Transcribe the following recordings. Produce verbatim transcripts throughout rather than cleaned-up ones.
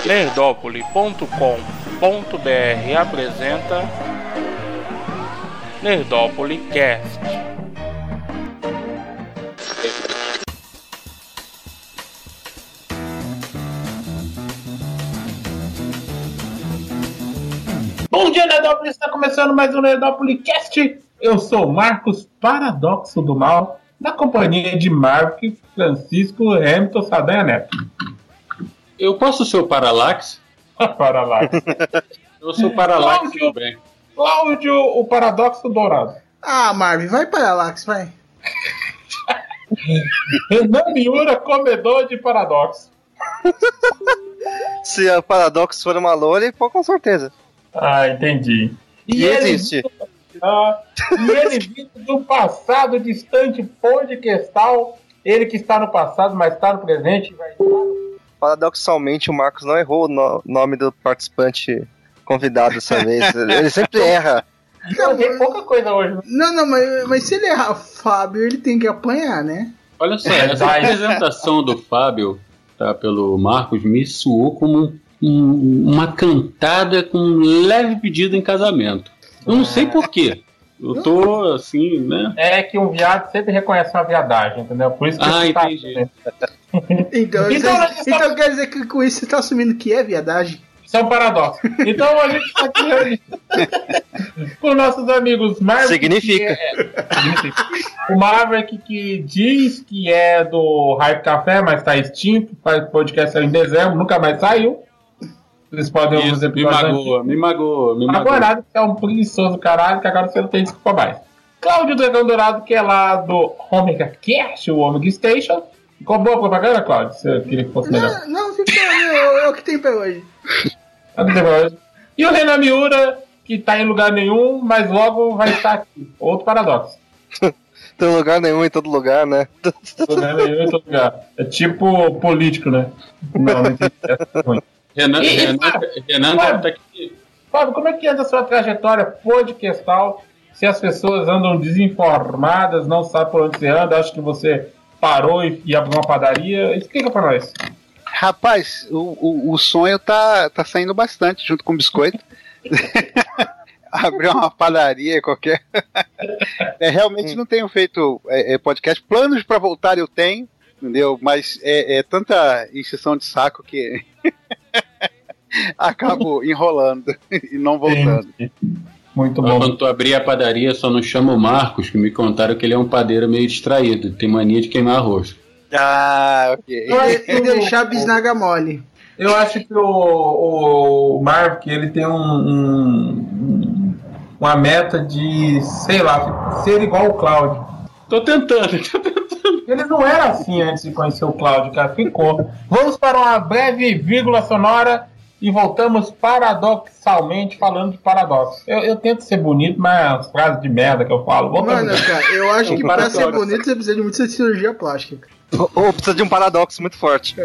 Nerdópolis ponto com ponto br apresenta Nerdópolis Cast. Bom dia, Nerdópolis! Está começando mais um Nerdópolis Cast. Eu sou Marcos Paradoxo do Mal, na companhia de Mark Francisco Hamilton Saldanha Neto. Eu posso ser o Parallax? Parallax. Eu sou o Parallax, Cláudio, tudo bem. Cláudio, o Paradoxo Dourado. Ah, Marvin, vai Parallax, vai. Renan Miura, comedor de paradoxo. Se a Paradox for uma lore, pô, com certeza. Ah, entendi. E, e existe. Ele, ah, e ele vindo do passado distante podcastal, ele que está no passado, mas está no presente, vai estar no... Paradoxalmente, o Marcos não errou o no- nome do participante convidado dessa vez. Ele sempre erra. Eu errei pouca coisa hoje. Não, não, mas, mas se ele errar Fábio, ele tem que apanhar, né? Olha só, essa apresentação do Fábio, tá, pelo Marcos, me soou como um, uma cantada com um leve pedido em casamento. Eu não sei porquê. Eu tô assim, né? É que um viado sempre reconhece uma viadagem, entendeu? Por isso que Ah, ele tá- entendi. Então, Então, você- nós então quer dizer que com isso você tá assumindo que é viadagem? Isso é um paradoxo. Então a gente está aqui reunido com nossos amigos Marvel. Significa. Que é, significa. O Maverick que diz que é do Hype Café, mas está extinto. Faz podcast saiu em dezembro, nunca mais saiu. Vocês podem ouvir os Isso, me episódios magoa, me magoa, me magoa. Agora que é um preguiçoso caralho, que agora você não tem desculpa mais. Cláudio Dragão Dourado, que é lá do Omega Cast, o Omega Station. Ficou boa a propaganda, Cláudio? Você queria que fosse melhor? Não, não, fica, é, é o que tem pra hoje. E o Renan Miura, que tá em lugar nenhum, mas logo vai estar aqui. Outro paradoxo. Tem lugar nenhum em todo lugar, né? Renan Miura em todo lugar. É tipo político, né? Não, não entendi. É ruim. Renan, E- e Renan, Fábio? Renan Fábio? tá aqui. Fábio, como é que anda a sua trajetória podcastal? Se as pessoas andam desinformadas, não sabem por onde você anda, acham que você parou e, e abriu uma padaria, explica pra nós. Rapaz, o, o, o sonho tá, tá saindo bastante junto com o biscoito. Abrir uma padaria qualquer. É, realmente não tenho feito é, é, podcast. Planos pra voltar eu tenho, entendeu? Mas é, é tanta encheção de saco que acabo enrolando e não voltando. Muito bom. Quando tu abrir a padaria, só não chama o Marcos, que me contaram que ele é um padeiro meio distraído, tem mania de queimar arroz. Ah, ok. Eu acho que E o- deixar a bisnaga mole. Eu acho que o, o Marv, que ele tem um, um- uma meta de, sei lá, ser igual o Cláudio. Tô tentando, tô tentando. Ele não era assim antes de conhecer o Cláudio, cara. Ficou. Vamos para uma breve vírgula sonora e voltamos paradoxalmente falando de paradoxo. Eu, eu tento ser bonito, mas as frases de merda que eu falo. Voltamos. Mano, cara, eu acho que pra ser Paradoxo. bonito você precisa de muita cirurgia plástica. Ou ou precisa de um paradoxo muito forte.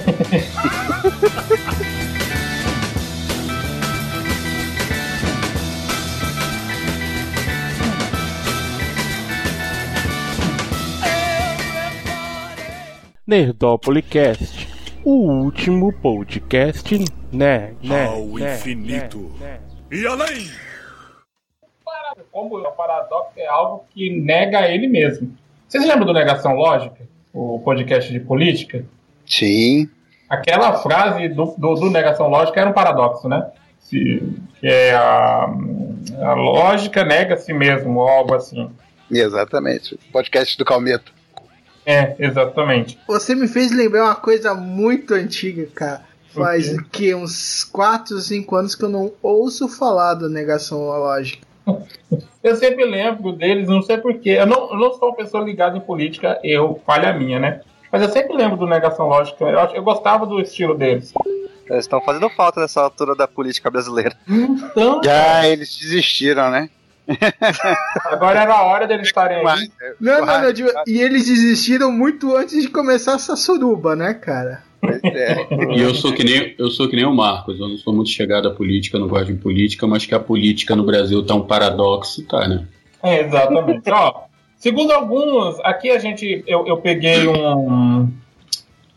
Nerdópolis Cast, o último podcast, né, né, Ao né, infinito. né, né. E além! Como o paradoxo é algo que nega ele mesmo. Vocês lembram do Negação Lógica? O podcast de política? Sim. Aquela frase do, do, do Negação Lógica era um paradoxo, né? Se, que é a, a lógica nega a si mesmo, ou algo assim. Exatamente. Podcast do Calmeto. É, exatamente. Você me fez lembrar uma coisa muito antiga, cara. Faz O que uns quatro, cinco anos que eu não ouço falar da negação lógica. Eu sempre lembro deles, não sei porquê. Eu não, eu não sou uma pessoa ligada em política, eu, falha minha, né? Mas eu sempre lembro do Negação Lógica. Eu, acho- eu gostava do estilo deles. Eles estão fazendo falta nessa altura da política brasileira. Então, Já eles desistiram, né? agora era a hora deles estarem aí. Não, não, não, tipo, e eles desistiram muito antes de começar essa suruba, né, cara? Pois é. E eu sou que nem, eu sou que nem o Marcos, eu não sou muito chegado à política, não gosto de política, mas que a política no Brasil tá um paradoxo, tá, né? É, exatamente. Ó, segundo alguns, aqui a gente, eu, eu peguei um,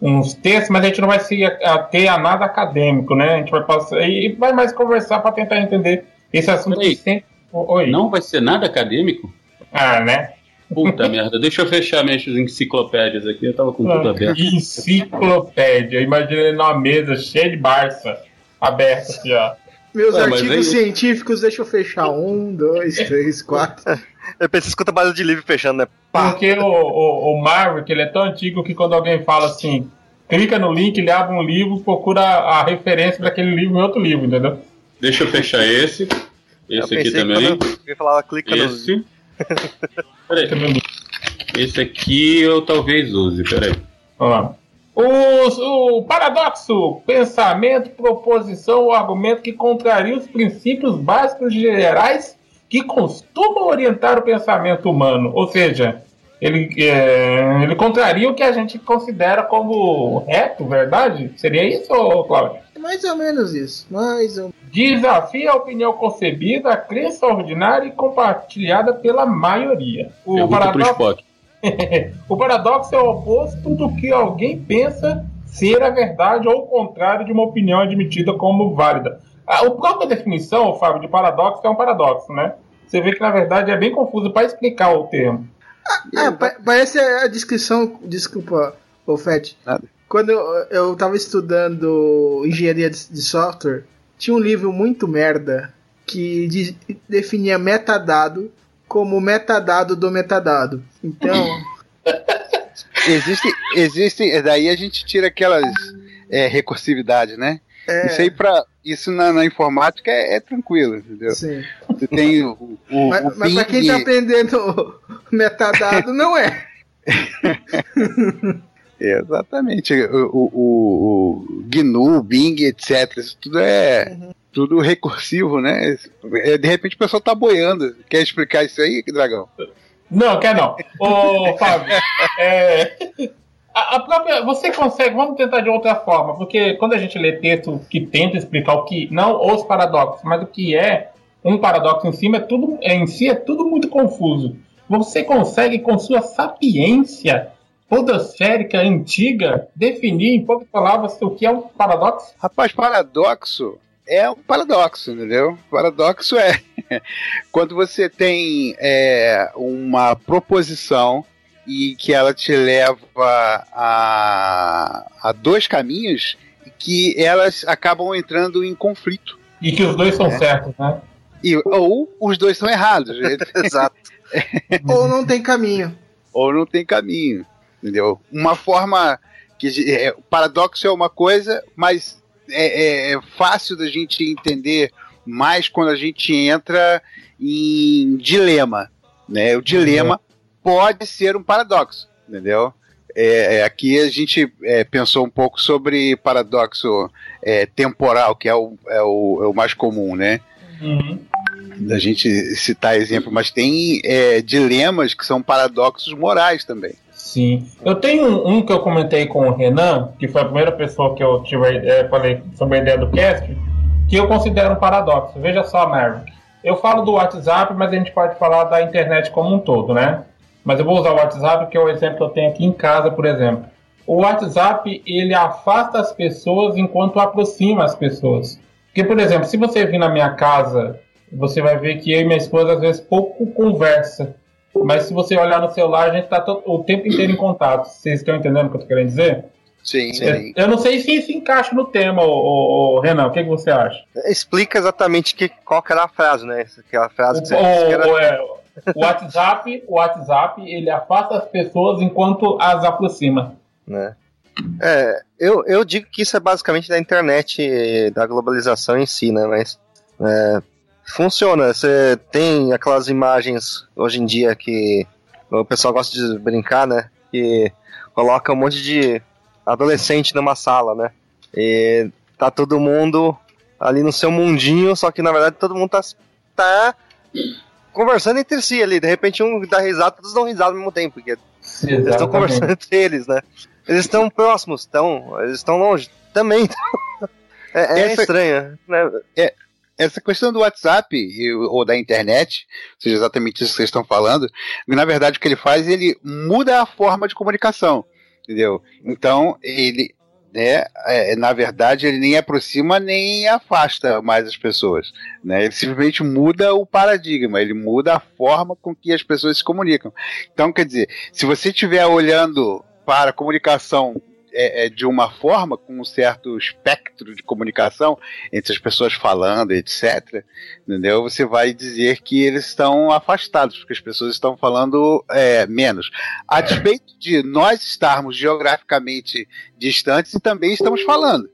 uns textos, mas a gente não vai se ater a nada acadêmico, né? A gente vai passar e vai mais conversar para tentar entender esse assunto. Peraí, que sempre... Oi. Não vai ser nada acadêmico? Ah, né? Puta merda, deixa eu fechar minhas enciclopédias aqui, eu tava com tudo aberto. Enciclopédia, imagina ele numa mesa cheia de Barça, aberta assim, ó. Meus Ué, mas artigos aí- científicos, deixa eu fechar. Um, dois, três, quatro. Eu pensei escuta base de livro fechando, né? Pá. Porque o, o, o Marvel, que ele é tão antigo que quando alguém fala assim, clica no link, ele abre um livro, procura a referência daquele livro em outro livro, entendeu? Deixa eu fechar esse. Eu Esse aqui pensei também. quando eu falava clica no. Esse. Peraí. Esse aqui eu talvez use, peraí. Vamos lá. Os- o paradoxo, pensamento, proposição ou argumento que contraria os princípios básicos gerais que costumam orientar o pensamento humano. Ou seja, ele, é, ele contraria o que a gente considera como reto, verdade? Seria isso, Cláudio? Mais ou menos isso. Mais ou Desafia a opinião concebida, a crença ordinária e compartilhada pela maioria. O Pergunta pro paradoxo, Spock. o paradoxo é o oposto do que alguém pensa ser a verdade ou o contrário de uma opinião admitida como válida. A a própria definição, Fábio, de paradoxo é um paradoxo, né? Você vê que, na verdade, é bem confuso para explicar o termo. Ah, pa- parece a descrição. Desculpa, ô Fett. Nada. Quando eu, eu tava estudando engenharia de, de software, tinha um livro muito merda que de- definia metadado como metadado do metadado. Então, Existe, existe, daí a gente tira aquelas é, recursividade, né? é. Isso aí pra, isso na, na informática é, é tranquilo, entendeu? Sim. Você tem o, o, Mas, o mas pra quem Bing- tá aprendendo metadado, não é. Exatamente. O, o, o, o G N U, Bing, etcétera. Isso tudo é tudo recursivo, né? É, de repente o pessoal tá boiando. Quer explicar isso aí, Dragão? Não, quer não. Ô, Fábio, é, a, a própria, você consegue, vamos tentar de outra forma, porque quando a gente lê texto que tenta explicar o que, não os paradoxos, mas o que é um paradoxo em si, é tudo, em si é tudo muito confuso. Você consegue, com sua sapiência podosférica antiga, definir em poucas palavras o que é um paradoxo? Rapaz, paradoxo é um paradoxo, entendeu? Paradoxo é quando você tem é, uma proposição e que ela te leva a, a dois caminhos que elas acabam entrando em conflito. E que os dois são certos, né? E, ou os dois são errados. Exato. Ou não tem caminho. Ou não tem caminho, entendeu? Uma forma que é, o paradoxo é uma coisa, mas é, é, é fácil da gente entender mais quando a gente entra em dilema, né? O dilema pode ser um paradoxo, entendeu? É, é, aqui a gente é, pensou um pouco sobre paradoxo é, temporal, que é o, é, o, é o mais comum, né? Uhum. Da gente citar exemplo, mas tem é, dilemas que são paradoxos morais também. Sim. Eu tenho um, um que eu comentei com o Renan, que foi a primeira pessoa que eu tive, é, falei sobre a ideia do cast, que eu considero um paradoxo. Veja só, Marvel. Eu falo do WhatsApp, mas a gente pode falar da internet como um todo, né? Mas eu vou usar o WhatsApp, que é o exemplo que eu tenho aqui em casa, por exemplo. O WhatsApp, ele afasta as pessoas enquanto aproxima as pessoas. Porque, por exemplo, se você vir na minha casa, você vai ver que eu e minha esposa, às vezes, pouco conversa. Mas se você olhar no celular, a gente está o tempo inteiro em contato. Vocês estão entendendo o que eu estou querendo dizer? Sim, Eu, eu não sei se isso encaixa no tema, ô, ô, ô, Renan. O que, que você acha? Explica exatamente que, qual que era a frase, né? Aquela frase que você O, disse que era... o, é, o WhatsApp, o WhatsApp, ele afasta as pessoas enquanto as aproxima. né? É, eu, eu digo que isso é basicamente da internet, da globalização em si, né? Mas é, funciona. Você tem aquelas imagens hoje em dia que o pessoal gosta de brincar, né? Que coloca um monte de adolescente numa sala, né? E tá todo mundo ali no seu mundinho, só que na verdade todo mundo tá, tá conversando entre si ali. De repente um dá risada, todos dão risada ao mesmo tempo, porque eles estão conversando entre eles, né? Eles estão próximos, estão, eles estão longe também. é, é Essa- estranho, né? Essa questão do WhatsApp e- ou da internet, seja exatamente isso que vocês estão falando, na verdade o que ele faz, ele muda a forma de comunicação. entendeu? Então, ele, né, é, na verdade, ele nem aproxima nem afasta mais as pessoas, né? Ele simplesmente muda o paradigma, ele muda a forma com que as pessoas se comunicam. Então, quer dizer, se você estiver olhando para a comunicação É, é de uma forma, com um certo espectro de comunicação entre as pessoas falando, etcétera, entendeu? Você vai dizer que eles estão afastados, porque as pessoas estão falando é, menos. A despeito de nós estarmos geograficamente distantes e também estamos falando.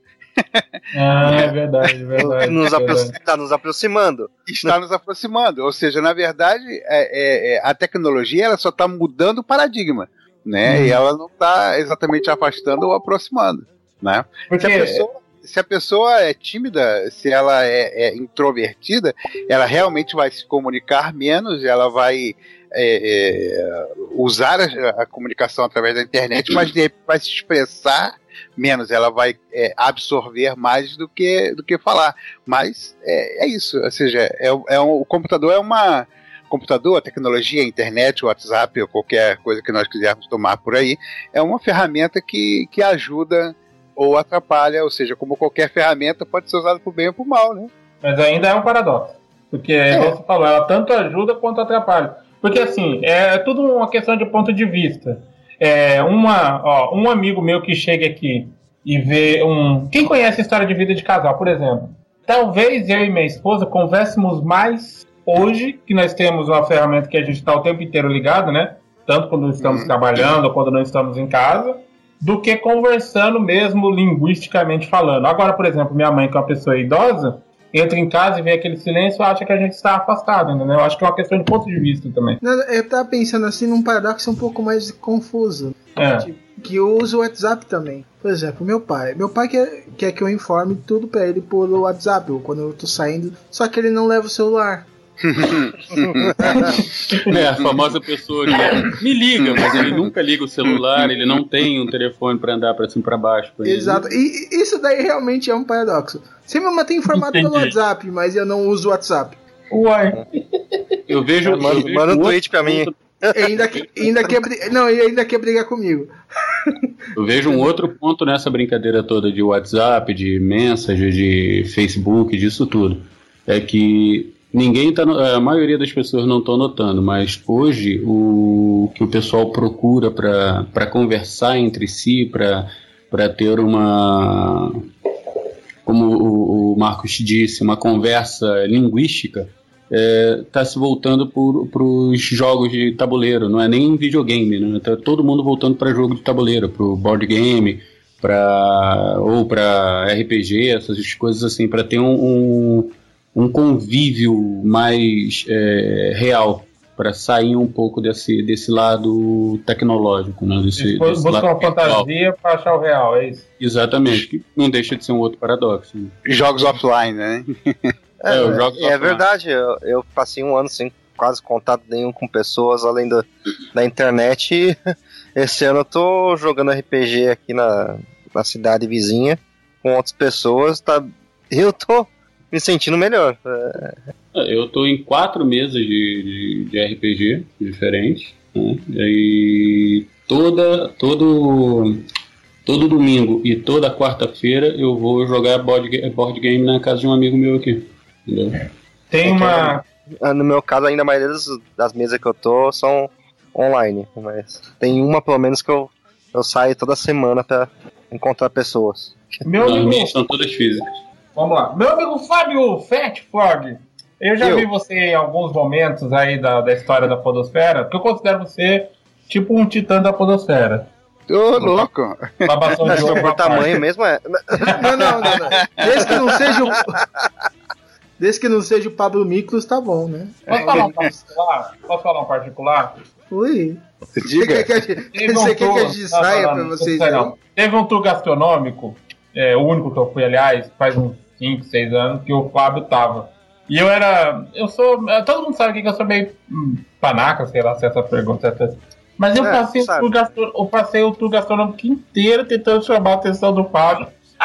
Ah, é verdade, é verdade. Nos é verdade. Está nos aproximando. Está nos aproximando. Ou seja, na verdade, é, é, a tecnologia ela só está mudando o paradigma. Né? Hum. E ela não está exatamente afastando ou aproximando, né? Porque se, a pessoa, se a pessoa é tímida, se ela é, é introvertida, ela realmente vai se comunicar menos, ela vai é, é, usar a, a comunicação através da internet, mas vai se expressar menos, ela vai é, absorver mais do que, do que falar. Mas é, é isso, ou seja, é, é um, o computador é uma... computador, a tecnologia, a internet, o WhatsApp, ou qualquer coisa que nós quisermos tomar por aí, é uma ferramenta que, que ajuda ou atrapalha, ou seja, como qualquer ferramenta pode ser usada por bem ou por mal, né? Mas ainda é um paradoxo, porque, é. como você falou, ela tanto ajuda quanto atrapalha. Porque, assim, é tudo uma questão de ponto de vista. É uma, ó, um amigo meu que chega aqui e vê um... Quem conhece a história de vida de casal, por exemplo? Talvez eu e minha esposa conversemos mais hoje, que nós temos uma ferramenta que a gente está o tempo inteiro ligado, né? Tanto quando estamos uhum. trabalhando ou quando não estamos em casa, do que conversando mesmo linguisticamente falando. Agora, por exemplo, minha mãe, que é uma pessoa idosa, entra em casa e vê aquele silêncio e acha que a gente está afastado, entendeu? Eu acho que é uma questão de ponto de vista também. Eu estava pensando assim num paradoxo um pouco mais confuso. É. Tipo, que eu uso o WhatsApp também. Por exemplo, meu pai. Meu pai quer, quer que eu informe tudo para ele por WhatsApp, ou quando eu tô saindo, só que ele não leva o celular. É, a famosa pessoa que me liga, mas ele nunca liga o celular, ele não tem um telefone para andar para cima e para baixo. Exato, e isso daí realmente é um paradoxo. Você me mantém informado Entendi. pelo WhatsApp, mas eu não uso o WhatsApp. Uai. Eu vejo. Manda, eu manda vejo um tweet pra mim. E ainda, que, ainda quer, não, e ainda quer brigar comigo. Eu vejo um outro ponto nessa brincadeira toda de WhatsApp, de mensagem, de Facebook, disso tudo. É que ninguém tá, a maioria das pessoas não estão notando, mas hoje o que o pessoal procura para conversar entre si, para ter uma, como o, o Marcos disse, uma conversa linguística, está é, se voltando para os jogos de tabuleiro, não é nem videogame, né? Tá todo mundo voltando para jogo de tabuleiro, para o board game, pra, ou para R P G, essas coisas assim, para ter um, um um convívio mais é, real, para sair um pouco desse, desse lado tecnológico, né? Desse, Depois desse busca uma fantasia para achar o real, é isso? Exatamente, que não deixa de ser um outro paradoxo. Né? Jogos offline, né? É, é, jogos é offline. Verdade, eu, eu passei um ano sem quase contato nenhum com pessoas além da, da internet, e esse ano eu tô jogando R P G aqui na, na cidade vizinha, com outras pessoas, tá, eu tô me sentindo melhor. Eu tô em quatro mesas de, de, de R P G diferentes, né? E toda, todo, todo domingo e toda quarta-feira eu vou jogar board, board game na casa de um amigo meu aqui. Entendeu? Tem uma... No meu caso, ainda a maioria das, das mesas que eu tô são online, mas tem uma pelo menos que eu, eu saio toda semana pra encontrar pessoas. Meu Não, amigo... as minhas são todas físicas. Vamos lá. Meu amigo Fábio Fat Frog, eu já eu. vi você em alguns momentos aí da, da história da podosfera, porque eu considero você tipo um titã da podosfera. Ô, louco! Babação de ovo por tamanho mesmo é... Não, não, não, não. Desde que não seja o... Desde que não seja o Pablo Miklos, tá bom, né? Posso falar um particular? Posso falar um particular? Ui. Diga. Você quer que, um você quer que a gente saia pra vocês? Não, não. Teve um tour gastronômico, é, o único que eu fui, aliás, faz uns cinco, seis anos, que o Fábio tava. E eu era... Eu sou... Todo mundo sabe que eu sou meio hum, panaca, sei lá, se essa pergunta... Se mas eu, é, passei o tour gastro, eu passei o tour gastronômico inteiro tentando chamar a atenção do Fábio.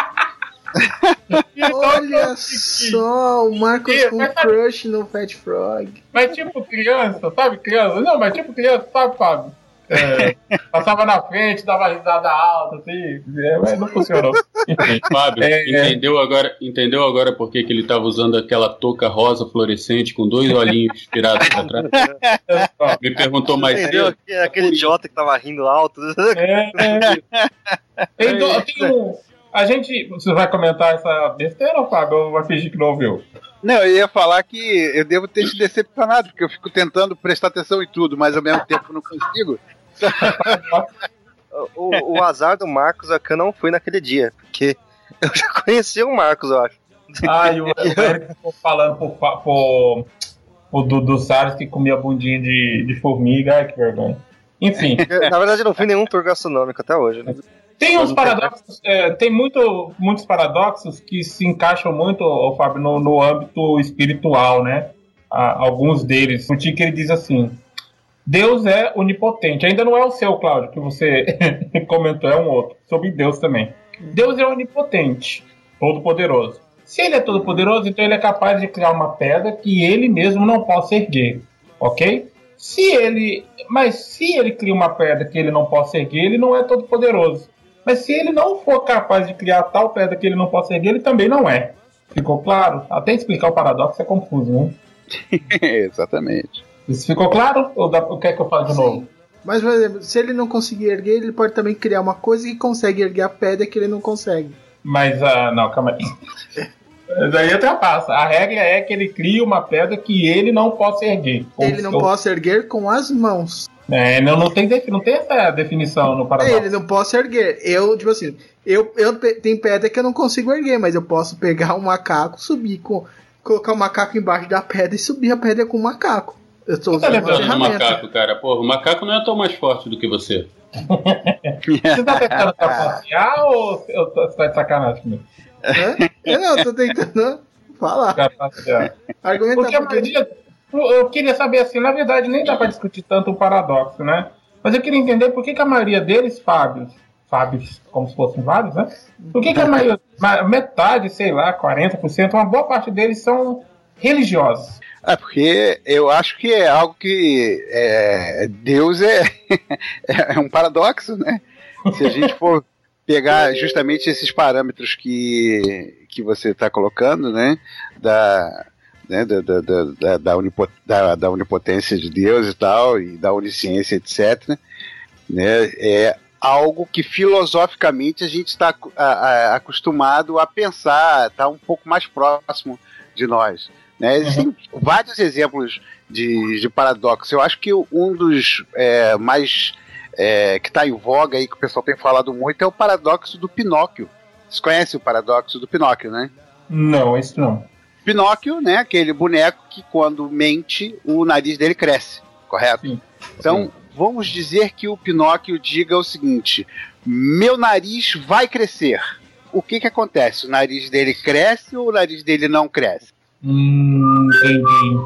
Olha só, o Marcos com mas, crush no Fat Frog. Mas tipo criança, sabe? Criança. Não, mas tipo criança, sabe, Fábio? É, passava na frente, dava risada alta, assim, é, mas não funcionou. Fábio, É, entendeu, agora, entendeu agora por que, que ele estava usando aquela touca rosa fluorescente com dois olhinhos virados para trás? Me perguntou mais Entendeu? cedo. Aquele, aquele idiota que tava rindo alto. É, é. Tem, do- tem um, a gente. Você vai comentar essa besteira, ou Fábio? Ou vai fingir que não ouviu? Não, eu ia falar que eu devo ter te decepcionado, porque eu fico tentando prestar atenção em tudo, mas ao mesmo tempo não consigo. O, o azar do Marcos é que eu não fui naquele dia, porque eu já conheci o Marcos, eu acho. Ah, e o Eric ficou falando pro, Fa- pro, pro Dudu Salles que comia bundinha de, de formiga. Ai, que vergonha. Enfim. Eu, na verdade, eu não fui em nenhum tour gastronômico até hoje, né? Tem uns paradoxos, é, tem muito, muitos paradoxos que se encaixam muito, ô, Fábio, no, no âmbito espiritual, né? Ah, alguns deles. O Tico, ele diz assim: Deus é onipotente. Ainda não é o seu, Cláudio, que você comentou, é um outro. Sobre Deus também. Deus é onipotente, todo-poderoso. Se ele é todo-poderoso, então ele é capaz de criar uma pedra que ele mesmo não possa erguer, ok? Se ele, mas se ele cria uma pedra que ele não possa erguer, ele não é todo-poderoso. Mas se ele não for capaz de criar tal pedra que ele não possa erguer, ele também não é. Ficou claro? Até explicar o paradoxo é confuso, né? Exatamente. Isso ficou claro? Ou dá, o que é que eu falo de Sim. novo? Mas, por exemplo, se ele não conseguir erguer, ele pode também criar uma coisa que consegue erguer a pedra que ele não consegue. Mas, ah, não, calma aí. Daí eu ultrapassa. A regra é que ele cria uma pedra que ele não possa erguer. Ele não Ou- possa erguer com as mãos. É, não, não, tem, defi- não tem essa definição no paradoxo. Ele não possa erguer. Eu, tipo assim, eu, eu pe- tem pedra que eu não consigo erguer, mas eu posso pegar um macaco, subir com. Colocar o macaco embaixo da pedra e subir a pedra com o macaco. Eu tô Você tá usando uma lembrando Falando do ferramenta. macaco, cara. Porra, o macaco não é tão mais forte do que você. Você tá tentando trapacear ou eu tô- você tá de sacanagem comigo? Hã? Eu não, eu tô tentando falar. Trapacear. Argumentar Porque a porque. maioria, eu eu queria saber assim, na verdade nem dá pra discutir tanto o paradoxo, né? Mas eu queria entender por que, que a maioria deles, Fábios, Fábios, como se fossem vários, né? Por que, que a maioria, ma- metade, sei lá, quarenta por cento, uma boa parte deles são religiosos. É porque eu acho que é algo que é, Deus é, é um paradoxo, né? Se a gente for pegar justamente esses parâmetros que, que você está colocando, né? Da, né, da, da, da, da, da, unipo- da, da onipotência de Deus e tal, e da onisciência, etcétera. Né, é algo que filosoficamente a gente está acostumado a pensar, está um pouco mais próximo de nós. Né? Existem vários exemplos de, de paradoxo. Eu acho que um dos é, mais é, que está em voga aí, que o pessoal tem falado muito, é o paradoxo do Pinóquio. Vocês conhecem o paradoxo do Pinóquio, né? Não, isso não. Pinóquio, né? Aquele boneco que quando mente, o nariz dele cresce, correto? Sim. Então, Sim. vamos dizer que o Pinóquio diga o seguinte: meu nariz vai crescer. O que que acontece? O nariz dele cresce ou o nariz dele não cresce? Hum, entendi.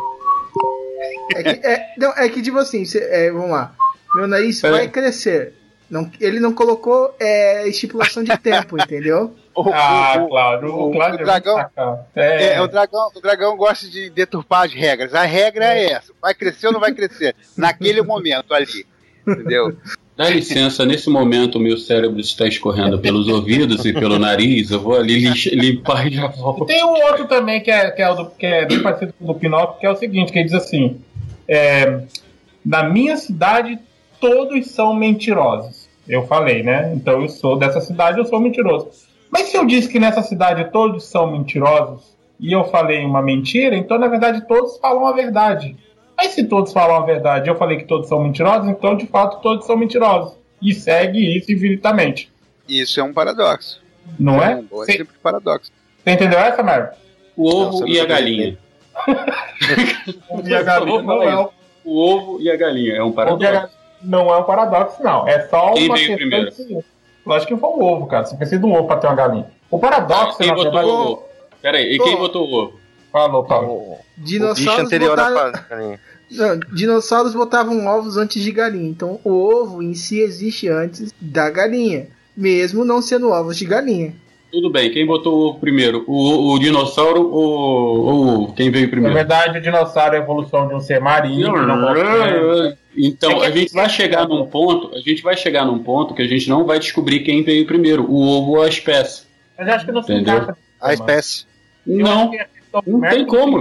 É que, é, não, é que tipo assim, cê- é, vamos lá. Meu nariz Pera vai aí. crescer. Não, ele não colocou é, estipulação de tempo, entendeu? O, Ah, o- o- Cláudio, o, o- Cláudio o é dragão- muito sacão. É, É, o dragão, o dragão gosta de deturpar as regras. A regra é essa: vai crescer ou não vai crescer? Naquele momento ali. Entendeu? Dá licença, nesse momento o meu cérebro está escorrendo pelos ouvidos e pelo nariz. Eu vou ali lix- limpar e já volto. Tem um outro também que é, que é, o do, que é bem parecido com o do Pinóquio, que é o seguinte, que ele diz assim: é, na minha cidade todos são mentirosos. Eu falei, né? Então eu sou dessa cidade, eu sou mentiroso. Mas se eu disse que nessa cidade todos são mentirosos e eu falei uma mentira, então na verdade todos falam a verdade. Mas se todos falam a verdade e eu falei que todos são mentirosos, então de fato todos são mentirosos. E segue isso infinitamente. Isso é um paradoxo. Não é? um bom Você exemplo de paradoxo. entendeu essa, Mário? O Não, ovo você não e a sabe galinha. E a galinha não é um O ovo e a galinha é um Porque paradoxo. não é um paradoxo, não. É só Quem uma veio questão primeiro? de... Lógico que foi o ovo, cara. Você precisa de um ovo pra ter uma galinha. O paradoxo, Quem na botou verdade... o ovo? Pera aí, e quem Ô. botou o ovo? Falou, Paulo. O, o bicho Dinossauros anterior botaram- à galinha. Não, dinossauros botavam ovos antes de galinha. Então o ovo em si existe antes da galinha, mesmo não sendo ovos de galinha. Tudo bem, quem botou o ovo primeiro? O, o dinossauro ou, ou quem veio Na primeiro? verdade, o dinossauro é a evolução de um ser marinho. que não pode- Então, a gente vai chegar num ponto, a gente vai chegar num ponto que a gente não vai descobrir quem veio primeiro, o ovo ou a espécie. Mas acho que não se Entendeu? encaixa. A espécie. Não, não tem como.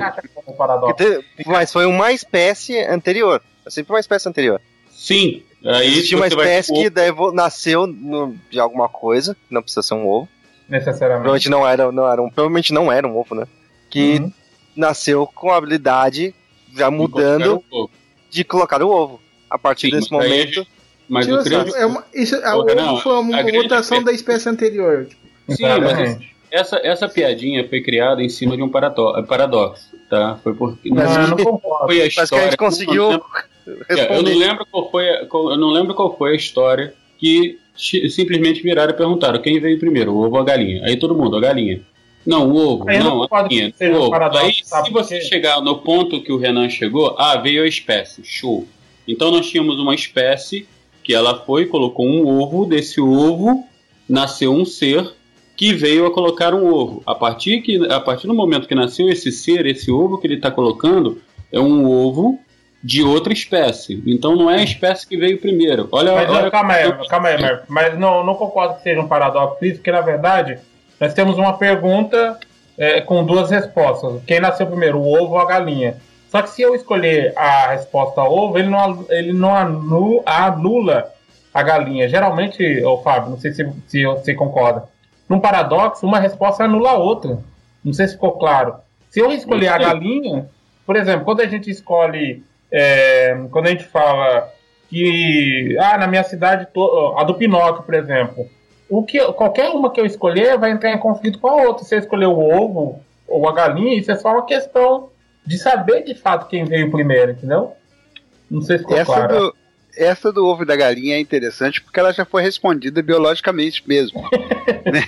Mas foi uma espécie anterior. É sempre uma espécie anterior. Sim. Aí Existia uma você vai- espécie que daí vo- nasceu no- de alguma coisa, que não precisa ser um ovo. Necessariamente. Provavelmente não era, não era um, provavelmente não era um ovo, né? Que Uhum. nasceu com a habilidade, já mudando, Colocaram o ovo. de colocar o ovo. A partir Sim, desse mas aí a momento. gente- Mas Tipo o assim, grande... é uma, isso, a, Ô, o Renan, ovo foi uma a grande mutação pe- da espécie anterior. Tipo, Sim, mas Exatamente. essa, essa piadinha foi criada em cima de um paradó- paradoxo, tá? Foi porque... Mas Não, a eu não gente- concordo. foi a Mas que a história... gente conseguiu Eu não lembro- É, eu responder. não lembro qual foi a, qual- eu não lembro qual foi a história que chi- simplesmente viraram e perguntaram quem veio primeiro, o ovo ou a galinha. Aí todo mundo, a galinha. Não, o ovo, Aí eu não não, a concordo galinha. que seja o um ovo. paradoxo, Aí sabe se por você quê? chegar no ponto que o Renan chegou, ah, veio a espécie, show. Então nós tínhamos uma espécie que ela foi, colocou um ovo, desse ovo nasceu um ser que veio a colocar um ovo. A partir, que, a partir do momento que nasceu esse ser, esse ovo que ele está colocando é um ovo de outra espécie. Então não é a espécie que veio primeiro. Olha, Mas olha calma aí, calma aí, Marco. Mas não, não concordo que seja um paradoxo isso, porque na verdade nós temos uma pergunta é, com duas respostas. Quem nasceu primeiro, o ovo ou a galinha? Só que se eu escolher a resposta ovo, ele não, ele não anu- anula a galinha. Geralmente, ô Fábio, não sei se, se você concorda. Num paradoxo, uma resposta anula a outra. Não sei se ficou claro. Se eu escolher a galinha, por exemplo, quando a gente escolhe, é, quando a gente fala que, ah, na minha cidade, to- a do Pinóquio, por exemplo, o que, qualquer uma que eu escolher vai entrar em conflito com a outra. Se eu escolher o ovo ou a galinha, isso é só uma questão de saber de fato quem veio primeiro, entendeu? Não sei se ficou Essa claro. do, essa do ovo e da galinha é interessante porque ela já foi respondida biologicamente mesmo. Né?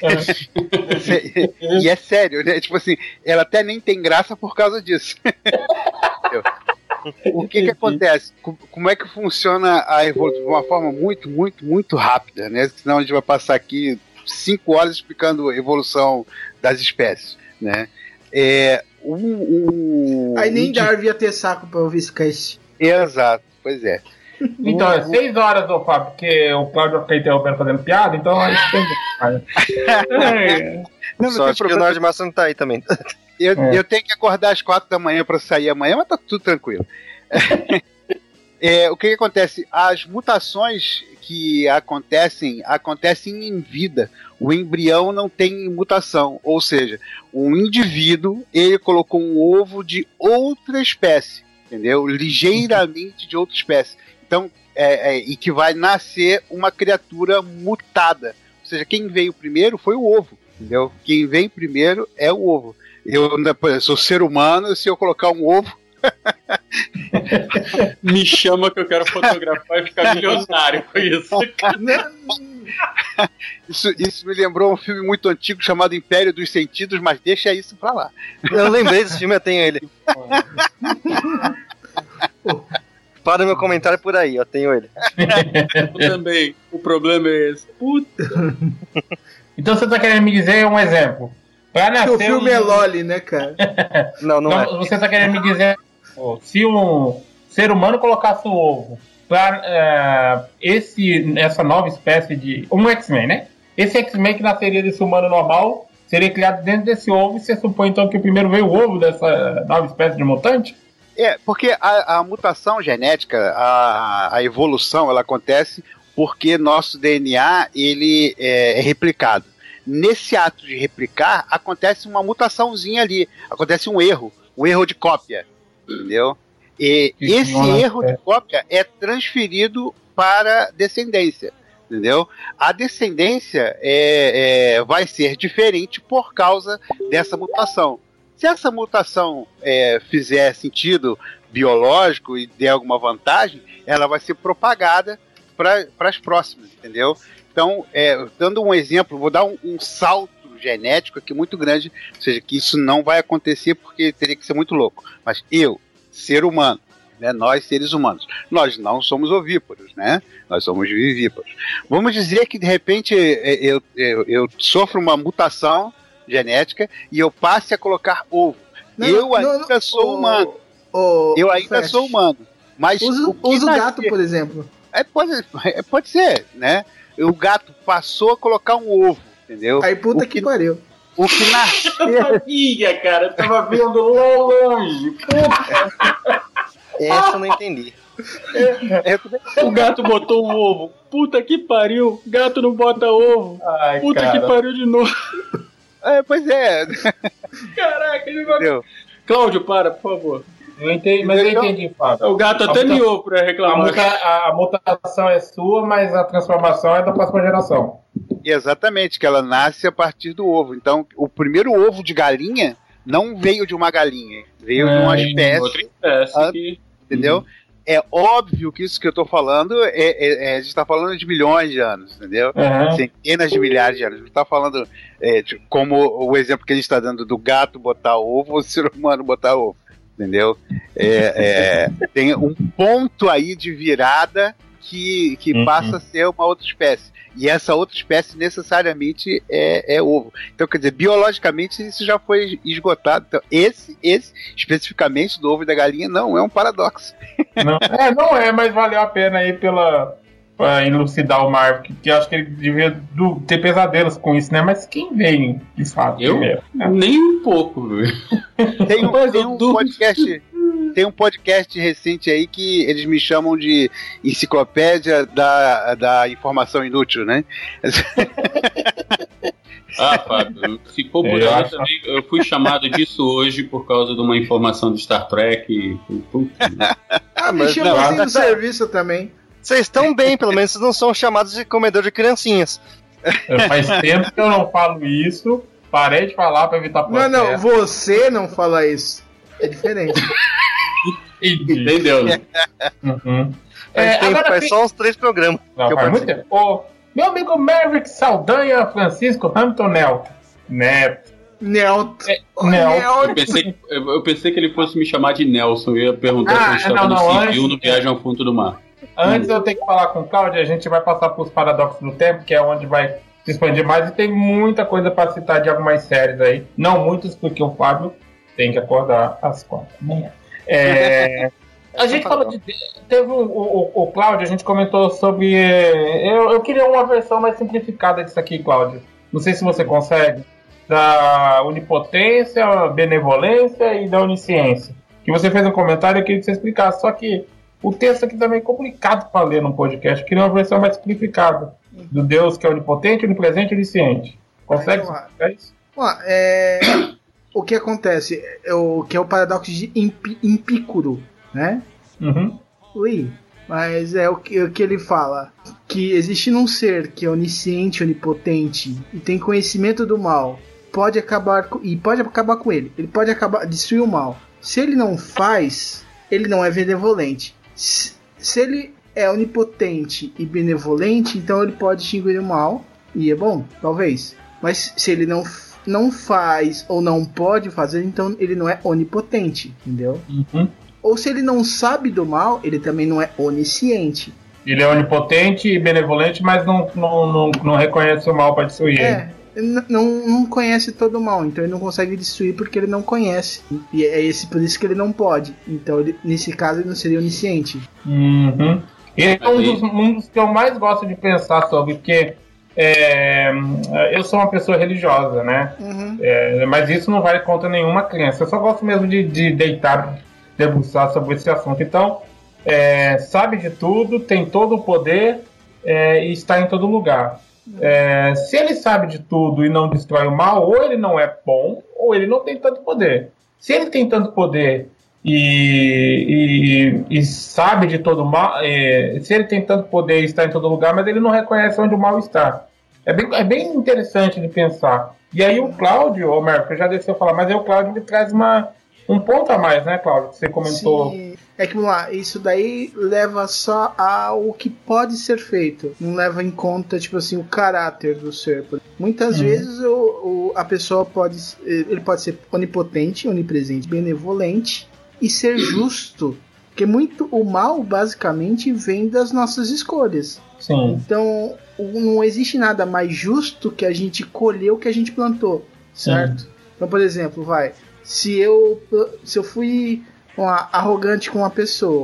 E é sério, né? Tipo assim, ela até nem tem graça por causa disso. Entendeu? O que que acontece? Co- Como é que funciona a evolução? De uma forma muito, muito, muito rápida, né? Senão a gente vai passar aqui cinco horas explicando a evolução das espécies, né? É, um, um, aí nem um Darwin ia ter saco pra ouvir esse cast. Exato, pois é. Então, é seis horas, ô Fábio, porque o Cláudio fica interrompendo fazendo piada, então a gente tem que... É. Não, não Só tem acho que o problema. Nord Master não tá aí também. Eu, É. eu tenho que acordar às quatro da manhã para sair amanhã, mas tá tudo tranquilo. É, o que, que acontece? As mutações que acontecem, acontecem em vida. O embrião não tem mutação, ou seja, um indivíduo, ele colocou um ovo de outra espécie, entendeu? Ligeiramente de outra espécie. Então, é, é, e que vai nascer uma criatura mutada. Ou seja, quem veio primeiro foi o ovo, entendeu? Quem vem primeiro é o ovo. Eu, por exemplo, sou ser humano, se eu colocar um ovo, Me chama que eu quero fotografar e ficar milionário com isso. isso, isso me lembrou um filme muito antigo chamado Império dos Sentidos, mas deixa isso pra lá. Eu lembrei desse filme, eu tenho ele. Para o meu comentário por aí, eu tenho ele. Eu também. O problema é esse. Puta. Então você tá querendo me dizer um exemplo. Pra nascer O filme um... é Loli, né, cara? Não, não Então, é. você tá querendo me dizer, pô, se um ser humano colocasse o ovo pra é, esse, essa nova espécie de... Um X-Men, né? Esse X-Men que nasceria desse humano normal seria criado dentro desse ovo e você supõe então que o primeiro veio o ovo dessa nova espécie de mutante? É, porque a, a mutação genética, a, a evolução, ela acontece porque nosso D N A ele é, é replicado. Nesse ato de replicar, acontece uma mutaçãozinha ali, acontece um erro, um erro de cópia, entendeu? E Isso, esse não é- erro de cópia é transferido para a descendência, entendeu? A descendência é, é, vai ser diferente por causa dessa mutação. Se essa mutação é, fizer sentido biológico e der alguma vantagem, ela vai ser propagada para as próximas, entendeu? Então, é, dando um exemplo, vou dar um, um salto genético aqui muito grande, ou seja, que isso não vai acontecer porque teria que ser muito louco. Mas eu, ser humano, né, nós seres humanos, nós não somos ovíparos, né? Nós somos vivíparos. Vamos dizer que de repente eu, eu, eu sofro uma mutação genética e eu passe a colocar ovo. Não, eu não, ainda não, sou o- humano. o- Eu o ainda Flash, sou humano. Mas Usa, o que usa o nascia- gato, por exemplo. É, pode, é, pode ser, né? O gato passou a colocar um ovo, entendeu? Aí puta o que pariu. O que nasce. Eu sabia, cara. Eu tava vendo lá longe. Essa eu não entendi. O gato botou um ovo. Puta que pariu. Gato não bota ovo. Ai, Puta cara. que pariu de novo. É, pois é. Caraca, ele vai... Entendeu? Cláudio, para, por favor. Eu entendi, mas eu entendi, Fábio. O gato até A muta- miou pra A, reclamar. muta, a, a mutação é sua, mas a transformação é da próxima geração. Exatamente, que ela nasce a partir do ovo. Então, o primeiro ovo de galinha não veio de uma galinha, veio de uma É, espécie, Outra espécie Ah, que... entendeu? É óbvio que isso que eu tô falando, é, é- é- a gente tá falando de milhões de anos, entendeu? Uhum. Centenas de milhares de anos. A gente tá falando, é, de- como o exemplo que a gente está dando do gato botar ovo ou o ser humano botar ovo, entendeu? É, é, tem um ponto aí de virada que, que Uhum. passa a ser uma outra espécie. E essa outra espécie necessariamente é, é ovo. Então, quer dizer, biologicamente isso já foi esgotado. Então, esse, esse, especificamente do ovo e da galinha, não é um paradoxo. Não, é, não é, mas valeu a pena aí pela, pra elucidar o Marvel, que, que eu acho que ele devia do- ter pesadelos com isso, né? Mas quem veio, de fato, Eu? primeiro? né? Nem um pouco, velho. Tem um, Mas tem eu um durmo. podcast. Tem um podcast recente aí que eles me chamam de enciclopédia da, da informação inútil, né? Ah, Fábio, se for Eu por ela acho- também, eu fui chamado disso hoje por causa de uma informação de Star Trek. E... Puta. Ah, me mas chamou não, assim mas no tá- serviço também. Vocês estão bem, pelo menos vocês não são chamados de comedor de criancinhas. Faz tempo que eu não falo isso. Parei de falar pra evitar Não, processo. não, você não fala isso. É diferente. Entendi. Entendeu? né? Uhum. Faz, É, tempo, agora faz tem- só uns três programas. Não, que eu faz muito participo. tempo. Ô, meu amigo Maverick Saldanha Francisco Hampton Neto. Neto. Neot. É, Eu Neto. pensei, eu, eu pensei que ele fosse me chamar de Nelson. Eu ia perguntar Ah, se eu estava não, no não, civil antes- no Viagem ao Fundo do Mar. Antes eu tenho que falar com o Cláudio, a gente vai passar para os paradoxos do tempo, que é onde vai se expandir mais, e tem muita coisa para citar de algumas séries aí. Não muitas, porque o Fábio tem que acordar às quatro da manhã. É, a gente falou de. Teve um, o, o, o Cláudio, a gente comentou sobre. Eu, eu queria uma versão mais simplificada disso aqui, Cláudio. Não sei se você consegue. Da onipotência, benevolência e da onisciência. Que você fez um comentário, eu queria que você explicasse. Só que o texto aqui também é complicado para ler num podcast. Eu queria uma versão mais simplificada. Do Deus que é onipotente, onipresente e onisciente. Consegue Vamos lá. explicar isso? Ó, é, o que acontece? É o que é o paradoxo de Impi- Empícoro, né? Uhum. Ui, mas é o que, o que ele fala. Que existe um ser que é onisciente, onipotente e tem conhecimento do mal. Pode acabar com, e pode acabar com ele. Ele pode acabar destruir o mal. Se ele não faz, ele não é benevolente. Se, se ele é onipotente e benevolente, então ele pode extinguir o mal. E é bom, talvez. Mas se ele não, não faz ou não pode fazer, então ele não é onipotente, entendeu? Uhum. Ou se ele não sabe do mal, ele também não é onisciente. Ele é onipotente e benevolente, mas não, não, não, não reconhece o mal para destruir ele. É, n- não, não conhece todo o mal, então ele não consegue destruir porque ele não conhece. E é esse por isso que ele não pode. Então, ele, nesse caso, ele não seria onisciente. Uhum. Esse é um dos, um dos que eu mais gosto de pensar sobre, porque é, eu sou uma pessoa religiosa, né? Uhum. É, mas isso não vai contra nenhuma crença. Eu só gosto mesmo de, de deitar, debruçar sobre esse assunto. Então, é, sabe de tudo, tem todo o poder é, e está em todo lugar. É, se ele sabe de tudo e não destrói o mal, ou ele não é bom, ou ele não tem tanto poder. Se ele tem tanto poder e, e, e sabe de todo o mal, é, se ele tem tanto poder e está em todo lugar, mas ele não reconhece onde o mal está. É bem, é bem interessante de pensar. E aí o Cláudio, ô Marco, já desceu a falar, mas aí o Cláudio ele traz uma, um ponto a mais, né, Cláudio? Que você comentou. Sim. É que, vamos lá, isso daí leva só ao que pode ser feito. Não leva em conta, tipo assim, o caráter do ser. Muitas Uhum. vezes o, o- a pessoa pode, ele pode ser onipotente, onipresente, benevolente e ser justo. Porque muito o mal, basicamente, vem das nossas escolhas. Sim. Então, o- não existe nada mais justo que a gente colher o que a gente plantou, certo? Então, por exemplo, vai, se eu, se eu fui uma, arrogante com uma pessoa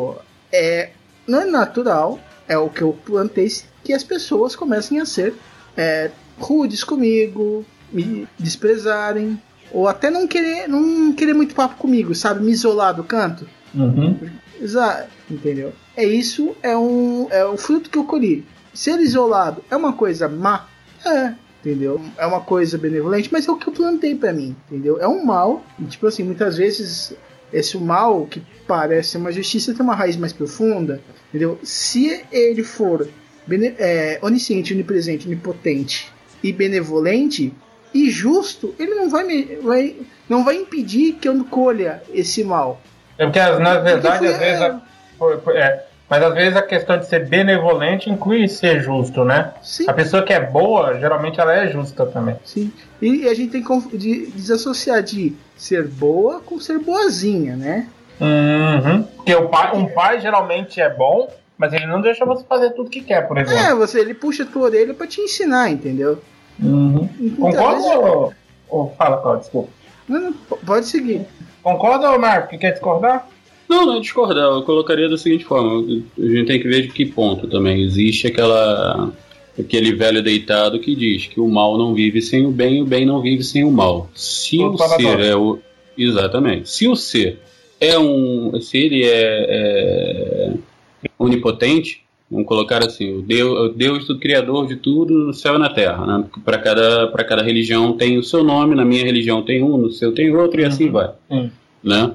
é, não é natural, é o que eu plantei, que as pessoas comecem a ser é, rudes comigo, me desprezarem, ou até não querer, não querer muito papo comigo, sabe? Me isolar do canto. Uhum. Exato, entendeu? É isso, é um, é o fruto que eu colhi. Ser isolado é uma coisa má? É, entendeu? É uma coisa benevolente, mas é o que eu plantei pra mim, entendeu? É um mal, e tipo assim, muitas vezes esse mal que parece uma justiça tem uma raiz mais profunda, entendeu? Se ele for bene- é, onisciente, onipresente, onipotente e benevolente e justo, ele não vai, me, vai, não vai impedir que eu colha esse mal. É porque, na verdade, Porque às foi, vezes... é... a- foi- foi- é, mas às vezes a questão de ser benevolente inclui ser justo, né? Sim. A pessoa que é boa, geralmente ela é justa também. Sim. E a gente tem que conf- de- desassociar de ser boa com ser boazinha, né? Uhum. Porque o pai, um pai geralmente é bom, mas ele não deixa você fazer tudo que quer, por exemplo. É, você, ele puxa a tua orelha pra te ensinar, entendeu? Uhum. Muitas Concorda vezes- ou... ou- Fala, Claudio, desculpa. Não, não, p- pode seguir. Concorda ou Marco, que quer discordar? Não, não é discordar. Eu colocaria da seguinte forma: a gente tem que ver de que ponto também existe aquela, aquele velho deitado que diz que o mal não vive sem o bem e o bem não vive sem o mal. Se Tudo o para ser nós. é o. Exatamente. Se o ser é um. Se ele é, é onipotente, vamos colocar assim: o Deus, o Deus do Criador de tudo no céu e na terra. Né? Para cada, para cada religião tem o seu nome, na minha religião tem um, no seu tem outro, e assim vai. Sim. Né?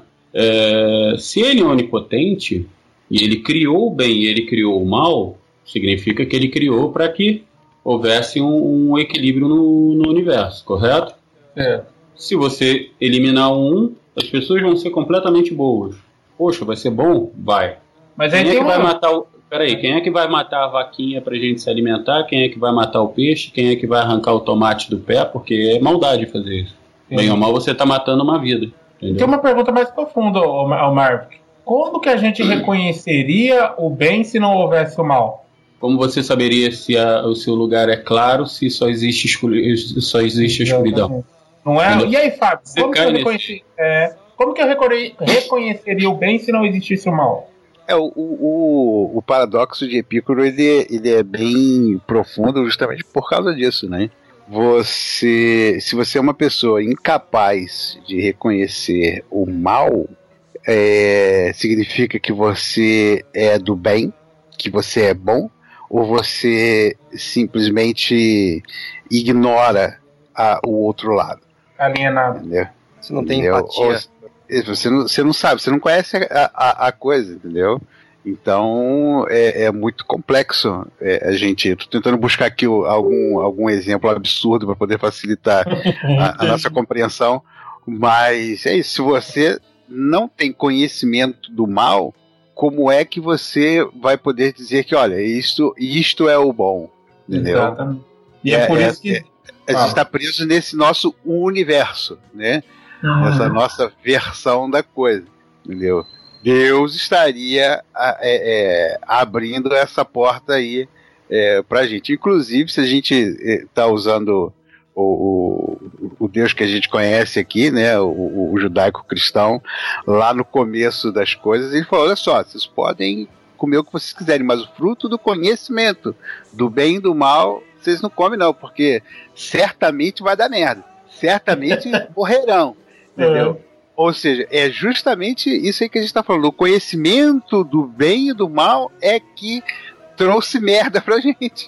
É, se ele é onipotente e ele criou o bem e ele criou o mal, significa que ele criou para que houvesse um, um equilíbrio no, no universo, correto? É. Se você eliminar um, as pessoas vão ser completamente boas. Poxa, vai ser bom? Vai. Mas aí Quem é tem que vai uma... matar o... Peraí, quem é que vai matar a vaquinha pra gente se alimentar? Quem é que vai matar o peixe? Quem é que vai arrancar o tomate do pé? Porque é maldade fazer isso. Sim. Bem ou mal, você tá matando uma vida. Entendeu? Tem uma pergunta mais profunda, ô, ô, Marco. Como que a gente reconheceria o bem se não houvesse o mal? Como você saberia se a- o seu lugar é claro, se só existe, escuri- só existe a escuridão? Não é? Entendeu? E aí, Fábio, Você como que, cai eu nesse- reconheci- é, como que eu reconhe- reconheceria o bem se não existisse o mal? É, o, o, o paradoxo de Epicuro ele, é- ele é bem profundo justamente por causa disso, né? Você, se você é uma pessoa incapaz de reconhecer o mal, é, significa que você é do bem, que você é bom, ou você simplesmente ignora a- o outro lado, Alienado. entendeu? Você não tem Entendeu? empatia. Ou- você, não, você não sabe, você não conhece a, a, a coisa, entendeu? Então é, é muito complexo. É, a gente, eu tô tentando buscar aqui o- algum, algum exemplo absurdo para poder facilitar a, a nossa compreensão, mas é isso. Se você não tem conhecimento do mal, como é que você vai poder dizer que, olha, isto, isto é o bom, entendeu? Exatamente. E é, É, por é, isso que... é, A gente está preso nesse nosso universo, né? Uhum. Essa nossa versão da coisa, entendeu? Deus estaria a- é, é, abrindo essa porta aí é, pra gente. Inclusive, se a gente está usando o, o, o Deus que a gente conhece aqui, né, o, o judaico-cristão, lá no começo das coisas, ele falou, olha só, vocês podem comer o que vocês quiserem, mas o fruto do conhecimento do bem e do mal, vocês não comem não, porque certamente vai dar merda. Certamente morrerão, entendeu? Ou seja, é justamente isso aí que a gente está falando. O conhecimento do bem e do mal é que trouxe merda pra gente.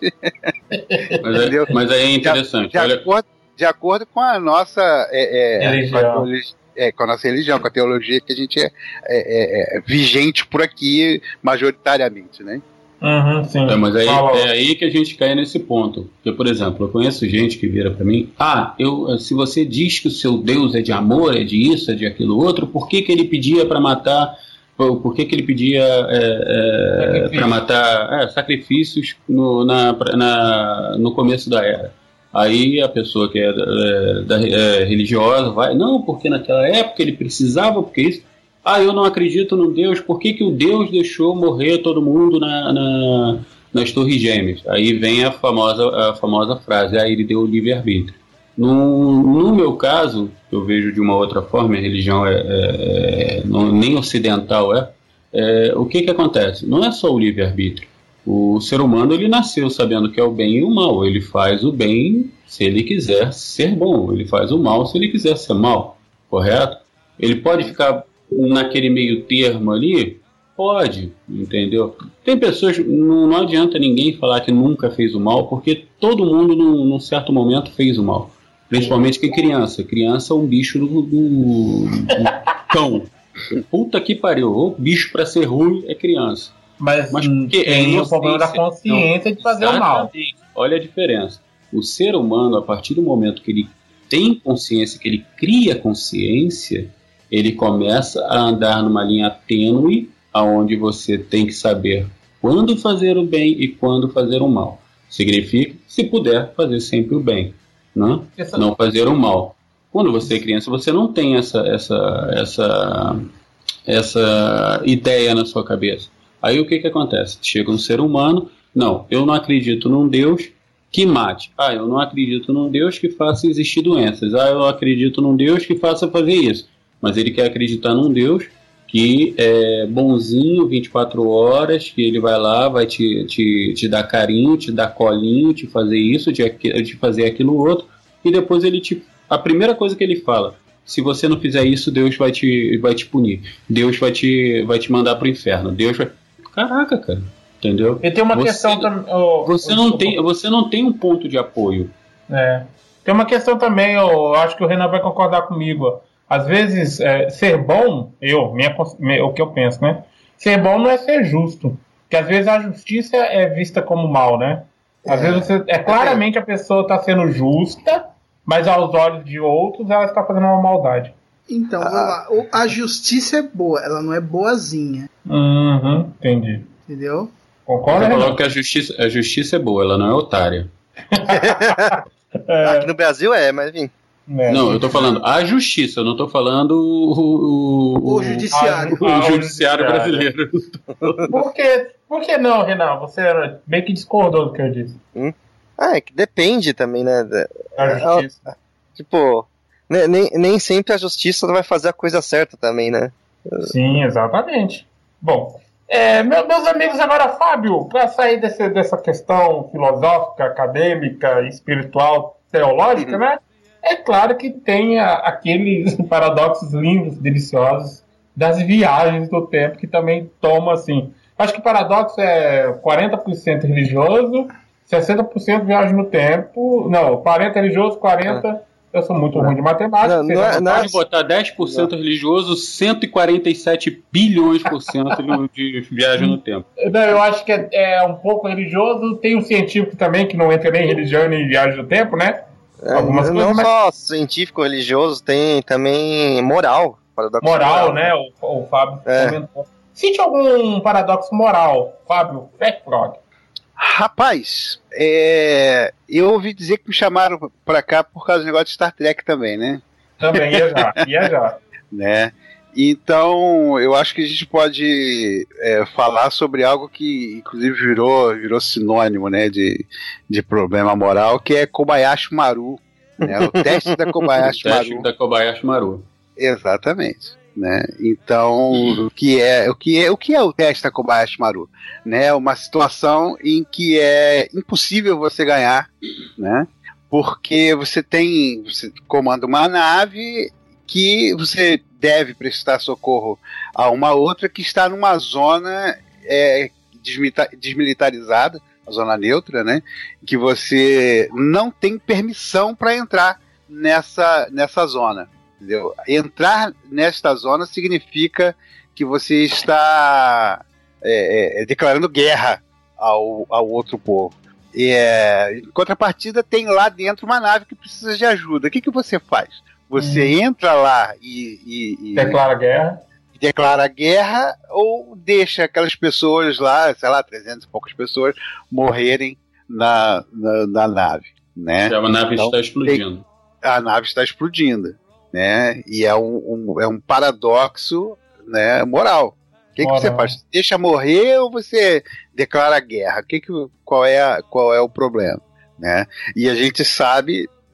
Mas, é, Entendeu? mas aí é interessante. De, Olha, acordo, de acordo com a nossa é, é, Religião. Com a, teologia- é, com a nossa religião, com a teologia que a gente é, é, é, é vigente por aqui majoritariamente, né? Uhum, sim. É, mas aí, Fala. é aí que a gente cai nesse ponto. Porque, por exemplo, eu conheço gente que vira pra mim, ah, eu, se você diz que o seu Deus é de amor, é de isso, é de aquilo outro, por que que ele pedia pra matar, por por que que ele pedia é, é, pra matar é, sacrifícios no, na, na, no começo da era? Aí a pessoa que é, é, da, é religiosa vai, não, porque naquela época ele precisava, porque isso... Ah, eu não acredito no Deus, por que, que o Deus deixou morrer todo mundo na, na, nas Torres Gêmeas? Aí vem a famosa, a famosa frase, ah, ele deu o livre-arbítrio. No, no meu caso, eu vejo de uma outra forma, a religião é, é, é, não, nem ocidental é, é, o que que acontece? Não é só o livre-arbítrio. O ser humano, ele nasceu sabendo que é o bem e o mal. Ele faz o bem se ele quiser ser bom. Ele faz o mal se ele quiser ser mal. Correto? Ele pode ficar naquele meio termo ali? Pode, entendeu? Tem pessoas, não, não adianta ninguém falar que nunca fez o mal, porque todo mundo num, num certo momento fez o mal. Principalmente que criança. Criança é um bicho do, do, do cão. Puta que pariu. O bicho pra ser ruim é criança. Mas, Mas porque tem é o problema da consciência não, de fazer o mal. Olha a diferença. O ser humano, a partir do momento que ele tem consciência, que ele cria consciência, ele começa a andar numa linha tênue, aonde você tem que saber quando fazer o bem e quando fazer o mal. Significa, se puder, fazer sempre o bem, né? Essa... não fazer o mal. Quando você é criança, você não tem essa, essa, essa, essa ideia na sua cabeça. Aí o que que acontece? Chega um ser humano, não, eu não acredito num Deus que mate. Ah, eu não acredito num Deus que faça existir doenças. Ah, eu acredito num Deus que faça fazer isso. Mas ele quer acreditar num Deus que é bonzinho vinte e quatro horas, que ele vai lá, vai te, te, te dar carinho, te dar colinho, te fazer isso, te, te fazer aquilo outro, e depois ele te... A primeira coisa que ele fala, se você não fizer isso, Deus vai te, vai te punir. Deus vai te, vai te mandar pro inferno. Deus vai... Caraca, cara. Entendeu? E tem uma você, questão também... Oh, você, não tem, você não tem um ponto de apoio. É. Tem uma questão também, eu acho que o Renan vai concordar comigo, ó. Às vezes, é, ser bom, eu, minha, minha, o que eu penso, né? Ser bom não é ser justo. Porque às vezes a justiça é vista como mal, né? Às é. vezes você, é claramente a pessoa está sendo justa, mas aos olhos de outros ela está fazendo uma maldade. Então, vamos lá. A justiça é boa, ela não é boazinha. Uhum, entendi. Entendeu? Concorda? Você falou que a justiça, a justiça é boa, ela não é otária. é. Aqui no Brasil é, mas enfim. É, não, eu tô falando a justiça, eu não tô falando o, o, o judiciário, o, o judiciário brasileiro. Por que, por que não, Renan? Você meio que discordou do que eu disse. Hum? Ah, é que depende também, né? A justiça. É, tipo, nem, nem sempre a justiça vai fazer a coisa certa também, né? Sim, exatamente. Bom, é, meus amigos, agora, Fábio, para sair desse, dessa questão filosófica, acadêmica, espiritual, teológica, uhum. né? É claro que tem a, aqueles paradoxos lindos, deliciosos das viagens do tempo, que também toma, assim... Acho que paradoxo é quarenta por cento religioso, sessenta por cento viagem no tempo... Não, quarenta por cento religioso, quarenta por cento... Eu sou muito ruim de matemática. Não, não é, não pode botar dez por cento não. religioso, cento e quarenta e sete bilhões por cento de viagem no tempo. Não, eu acho que é, é um pouco religioso. Tem um científico também, que não entra nem em religião nem em viagem no tempo, né? É, Algumas não coisas, só mas... científico, religioso, tem também moral. Moral, moral, né? O, o Fábio é. comentou. Cite algum paradoxo moral, Fábio Feckfrog. Rapaz, é... eu ouvi dizer que me chamaram pra cá por causa do negócio de Star Trek também, né? Também, ia já, ia já. né? Então, eu acho que a gente pode é, falar sobre algo que, inclusive, virou, virou sinônimo, né, de, de problema moral, que é Kobayashi Maru, né? O teste da Kobayashi Maru. O teste da Kobayashi Maru. Exatamente. Né? Então, o que é o que é o que é o teste da Kobayashi Maru, né? Uma situação em que é impossível você ganhar, né? Porque você tem, você comanda uma nave que você deve prestar socorro a uma outra que está numa zona é, desmilitarizada, a zona neutra, né? Que você não tem permissão para entrar nessa nessa zona. Entendeu? Entrar nesta zona significa que você está é, é, declarando guerra ao, ao outro povo. E, é, em contrapartida, tem lá dentro uma nave que precisa de ajuda. O que, que você faz? Você hum. entra lá e, e, e declara guerra. Declara guerra ou deixa aquelas pessoas lá, sei lá, trezentas e poucas pessoas, morrerem na, na, na nave. Né? A nave então, está explodindo. A nave está explodindo. Né? E é um, um, é um paradoxo, né, moral. O que, que você faz? Deixa morrer ou você declara guerra? Que que, qual, é a, qual é o problema? Né? E a gente sabe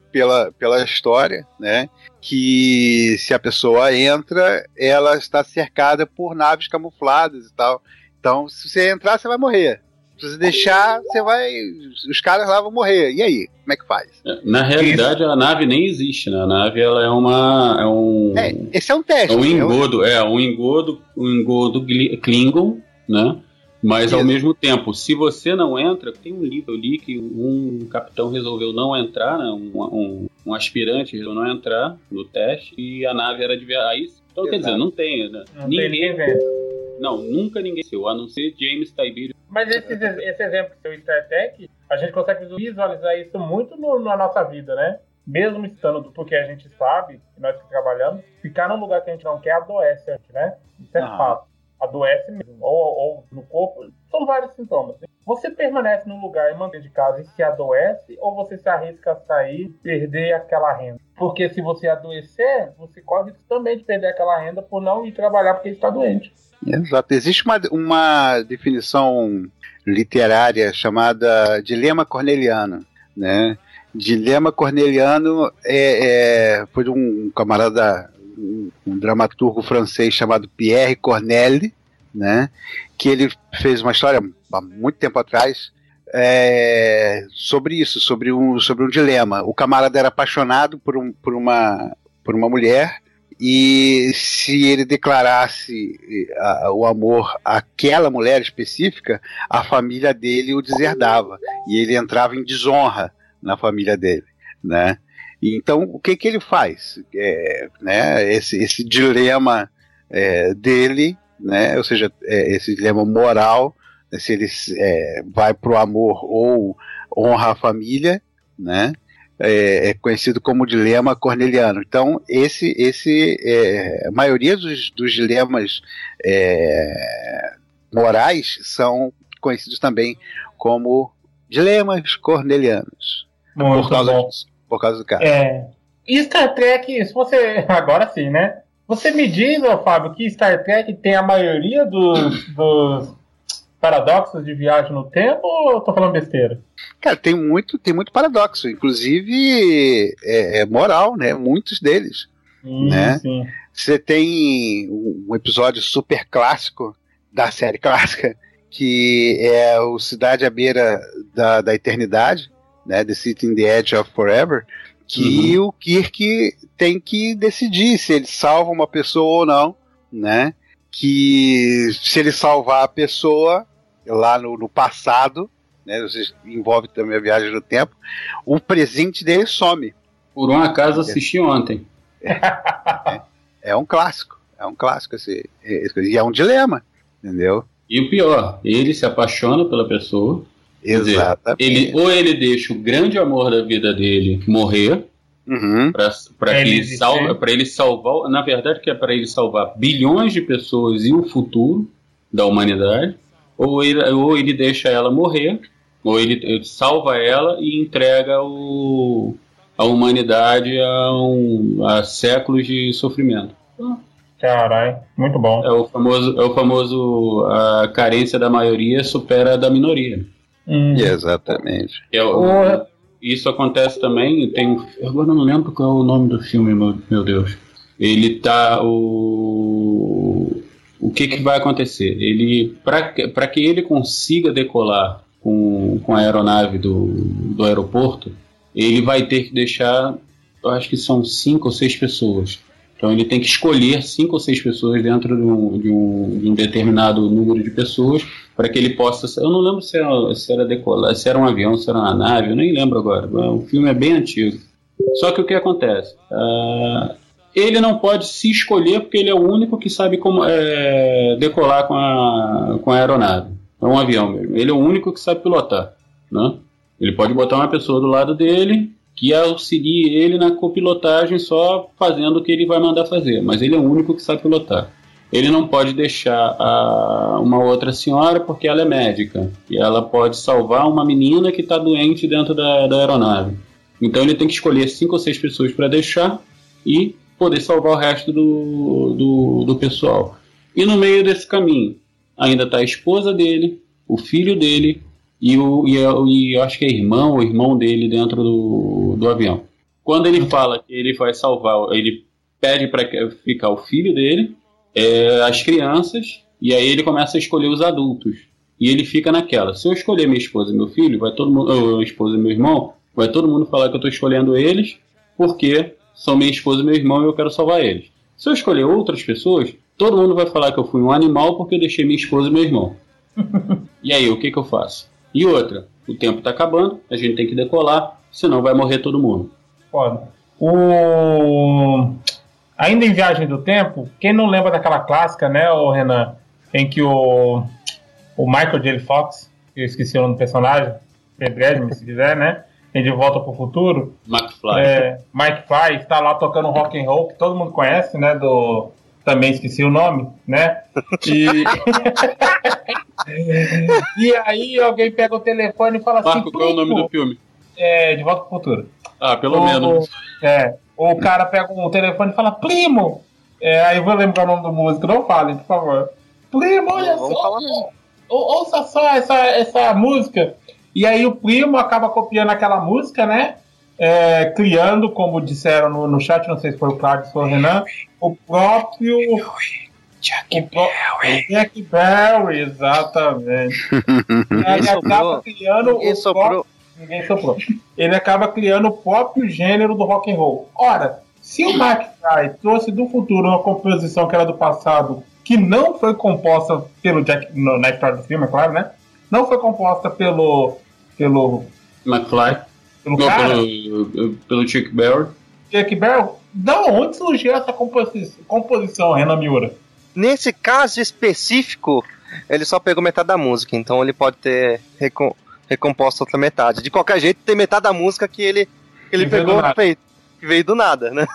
pela, pela história, né, que se a pessoa entra, ela está cercada por naves camufladas e tal. Então, se você entrar, você vai morrer. Se você deixar, você vai. Os caras lá vão morrer. E aí? Como é que faz? Na realidade, Isso. a nave nem existe, né? A nave ela é uma. É um, é, esse é um teste. É um engodo, é um engodo, um engodo Klingon, né? Mas Isso. ao mesmo tempo, se você não entra, tem um livro ali que um capitão resolveu não entrar, né? um, um, um aspirante resolveu não entrar no teste e a nave era de viagem. Então, Exato. Quer dizer, não tem, né? Não ninguém tem Não, nunca ninguém saiu, a não ser James Tiberius. Mas esse, esse exemplo do seu Star Trek, a gente consegue visualizar isso muito no, na nossa vida, né? Mesmo estando, porque a gente sabe, nós que trabalhamos, ficar num lugar que a gente não quer adoece, né? Isso é ah. fato. Adoece mesmo. Ou, ou no corpo, são vários sintomas. Você permanece num lugar e mantém de casa e se adoece, ou você se arrisca a sair e perder aquela renda? Porque se você adoecer, você corre também de perder aquela renda por não ir trabalhar porque está doente. Exato. Existe uma, uma definição literária chamada dilema corneliano, né? Dilema corneliano é, é, foi de um camarada, um, um dramaturgo francês chamado Pierre Corneille, né? Que ele fez uma história há muito tempo atrás é, sobre isso, sobre um, sobre um dilema. O camarada era apaixonado por, um, por, uma, por uma mulher. E se ele declarasse a, o amor àquela mulher específica, a família dele o deserdava. E ele entrava em desonra na família dele, né? E então, o que que ele faz? É, né, esse, esse dilema é, dele, né, ou seja, é, esse dilema moral, né, se ele é, vai para o amor ou honra a família, né? É, é conhecido como dilema corneliano. Então, esse, esse, é, a maioria dos, dos dilemas é, morais são conhecidos também como dilemas cornelianos. Muito por causa bom. disso, por causa do caso. É. E Star Trek, se você. Agora sim, né? Você me diz, ô, Fábio, que Star Trek tem a maioria dos, dos paradoxos de viagem no tempo, ou eu tô falando besteira? Cara, tem muito, tem muito paradoxo, inclusive é, é moral, né? Muitos deles. Hum, né? Sim. Você tem um episódio super clássico da série clássica, que é o Cidade à Beira da, da Eternidade, né? The City in the Edge of Forever, que uhum. o Kirk tem que decidir se ele salva uma pessoa ou não, né? Que se ele salvar a pessoa lá no, no passado, né, envolve também a viagem no tempo, o presente dele some. Por um acaso assisti ontem. É, é um clássico, é um clássico esse, esse, e é um dilema, entendeu? E o pior, ele se apaixona pela pessoa. Exatamente. Dizer, ele, ou ele deixa o grande amor da vida dele morrer, uhum. para ele, salva, ele salvar, na verdade que é para ele salvar bilhões de pessoas e o futuro da humanidade, ou ele, ou ele deixa ela morrer, ou ele, ele salva ela e entrega o, a humanidade a, um, a séculos de sofrimento. Caralho, muito bom. É o famoso, é o famoso a carência da maioria supera a da minoria. Hum. Exatamente. É o, isso acontece também, tem um, agora não lembro qual é o nome do filme, meu, meu Deus. Ele tá o o que que vai acontecer? Ele para que ele consiga decolar com, com a aeronave do, do aeroporto, ele vai ter que deixar, eu acho que são cinco ou seis pessoas. Então ele tem que escolher cinco ou seis pessoas dentro de um, de um, de um determinado número de pessoas para que ele possa... Eu não lembro se era, se era decolar, se era um avião, se era uma nave, eu nem lembro agora. O filme é bem antigo. Só que o que acontece? Uh, ele não pode se escolher porque ele é o único que sabe como é, decolar com a, com a aeronave. É um avião mesmo. Ele é o único que sabe pilotar, né? Ele pode botar uma pessoa do lado dele que auxilie ele na copilotagem só fazendo o que ele vai mandar fazer, mas ele é o único que sabe pilotar. Ele não pode deixar a, uma outra senhora porque ela é médica e ela pode salvar uma menina que está doente dentro da, da aeronave. Então ele tem que escolher cinco ou seis pessoas para deixar e poder salvar o resto do, do, do pessoal. E no meio desse caminho ainda está a esposa dele, o filho dele e, o, e, e eu acho que é irmão ou irmão dele dentro do, do avião. Quando ele fala que ele vai salvar, ele pede para ficar o filho dele, é, as crianças, e aí ele começa a escolher os adultos. E ele fica naquela, se eu escolher minha esposa e meu filho, vai todo mundo, ou minha esposa e meu irmão, vai todo mundo falar que eu estou escolhendo eles, porque são minha esposa e meu irmão e eu quero salvar eles. Se eu escolher outras pessoas, todo mundo vai falar que eu fui um animal porque eu deixei minha esposa e meu irmão. E aí, o que que eu faço? E outra, o tempo está acabando, a gente tem que decolar, senão vai morrer todo mundo. Foda. O... Ainda em Viagem do Tempo, quem não lembra daquela clássica, né, o Renan, em que o, o Michael J. Fox, eu esqueci o nome do personagem, Pedro, se quiser, né, em De Volta para o Futuro, McFly. É, Mike Fly está lá tocando rock and roll, que todo mundo conhece, né, do... Também esqueci o nome, né? E... e aí alguém pega o telefone e fala assim... Marco, qual é o nome do filme? É, De Volta para o Futuro. Ah, pelo o, menos. É, o cara pega o telefone e fala, primo! É, aí eu vou lembrar o nome do músico, não falem, por favor. Primo, olha Vamos só! falar mesmo. Ou, ouça só essa, essa música. E aí o primo acaba copiando aquela música, né? É, criando, como disseram no, no chat, não sei se foi o Claudio ou foi o Renan, o próprio Jack Berry. Jack Berry, exatamente. Ele acaba criando Ninguém o soprou. próprio, ninguém soprou. Ele acaba criando o próprio gênero do rock and roll. Ora, se o McFly trouxe do futuro uma composição que era do passado, que não foi composta pelo Jack, no, na história do filme, é claro, né? Não foi composta pelo pelo McFly. pelo Não, cara, pelo, pelo Chuck Berry. Jack Berry. Da onde surgiu essa composi- composição, Renan Miura? Nesse caso específico, ele só pegou metade da música, então ele pode ter recom- recomposto outra metade. De qualquer jeito, tem metade da música que ele, que ele Que veio pegou do nada. feito, que veio do nada, né?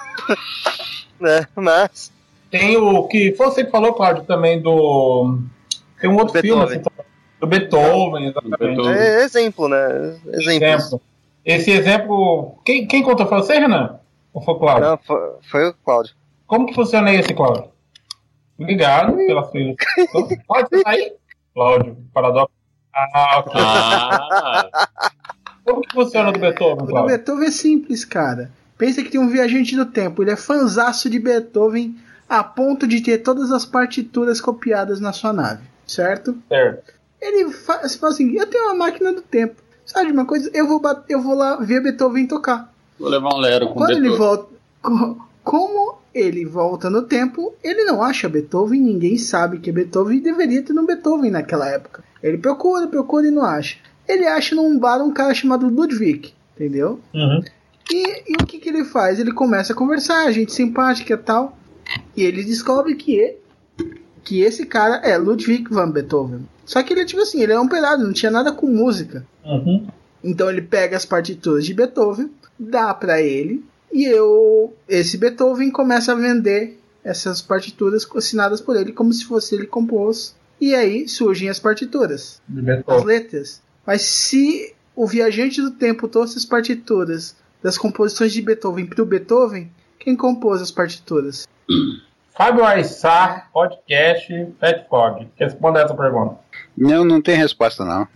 né? Mas. Tem o que você que falou, Cláudio, também do. Tem um outro Beethoven. filme assim, do Beethoven, exatamente. Beethoven. É exemplo, né? Exemplo. Exemplo. Esse exemplo. Quem, quem contou? Foi você, Renan? Ou foi o Cláudio? Não, foi, foi o Cláudio. Como que funciona esse, Cláudio? Obrigado pela sua ilustração. Pode sair? Cláudio, paradoxo. Ah, ok. Ah, Como que funciona o do Beethoven, O do Cláudio? Beethoven é simples, cara. Pensa que tem um viajante do tempo. Ele é fanzaço de Beethoven a ponto de ter todas as partituras copiadas na sua nave, certo? Certo. Ele fa- você fala assim, eu tenho uma máquina do tempo. Sabe de uma coisa? Eu vou, bat- eu vou lá ver Beethoven tocar. vou levar um Lero com Quando ele Beethoven. volta... co- Como ele volta no tempo, ele não acha Beethoven, ninguém sabe que é Beethoven e deveria ter um Beethoven naquela época. Ele procura, procura e não acha. Ele acha num bar um cara chamado Ludwig, entendeu? Uhum. E, e o que, que ele faz? Ele começa a conversar, gente simpática e tal. E ele descobre que, ele, que esse cara é Ludwig van Beethoven. Só que ele, tipo assim, ele é um pelado, não tinha nada com música. Uhum. Então ele pega as partituras de Beethoven, dá pra ele, e eu, esse Beethoven começa a vender essas partituras assinadas por ele, como se fosse ele compôs. E aí surgem as partituras, De as Beethoven. letras. Mas se o viajante do tempo trouxe as partituras das composições de Beethoven pro Beethoven, quem compôs as partituras? Fábio Aissá, podcast, Pet Fog. Responda essa pergunta. Não, não tem resposta, não.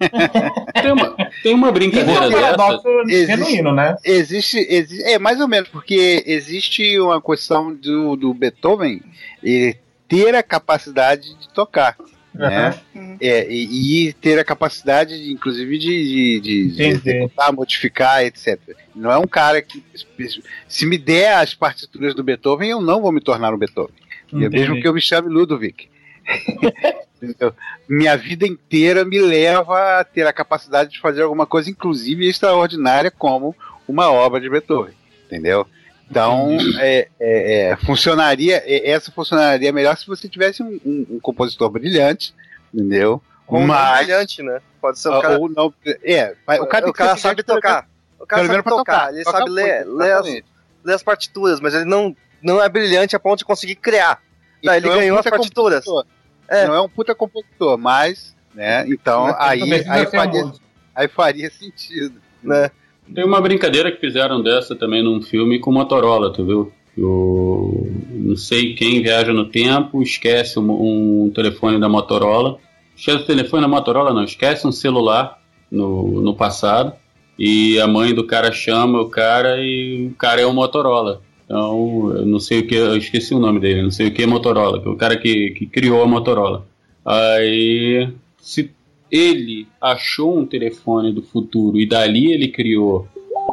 Tem uma, tem uma E brincadeira um paradoxo Existe- genuíno, né? Existe, exi- é mais ou menos, porque existe uma questão do, do Beethoven ele ter a capacidade de tocar, né? Uhum. É, e, e ter a capacidade, de, inclusive, de, de, de- de Entendi. executar, modificar, etcétera. Não é um cara que, se me der as partituras do Beethoven, eu não vou me tornar um Beethoven. Entendi. Mesmo que eu me chame Ludovic. Entendeu? Minha vida inteira me leva a ter a capacidade de fazer alguma coisa, inclusive extraordinária, como uma obra de Beethoven. Entendeu? Então, é, é, é, funcionaria, é, essa funcionaria melhor se você tivesse um, um- um compositor brilhante, entendeu? Ou não Mas, brilhante, né? Pode ser o cara. ou não, é, mas o cara, tem o que cara ser sabe brilhante, tocar. O cara pelo sabe menos pra tocar, tocar. ele Tocar sabe ler, muito, ler, as, exatamente. ler as partituras, mas ele não, não é brilhante a ponto de conseguir criar. Não, ele Não é um ganhou as puta partituras. compositor. É. Não é um puta compositor, mas, né, então aí, Precisa aí, ser um faria, músico. aí faria sentido. Né? Tem uma brincadeira que fizeram dessa também num filme com Motorola, tu viu? O, não sei quem viaja no tempo, esquece um, um telefone da Motorola. Esquece o telefone da Motorola, não, esquece um celular no, no passado. e a mãe do cara chama o cara e o cara é o Motorola. Então, eu não sei o que, eu esqueci o nome dele, não sei o que é Motorola, que é o cara que, que criou a Motorola. Aí, se ele achou um telefone do futuro e dali ele criou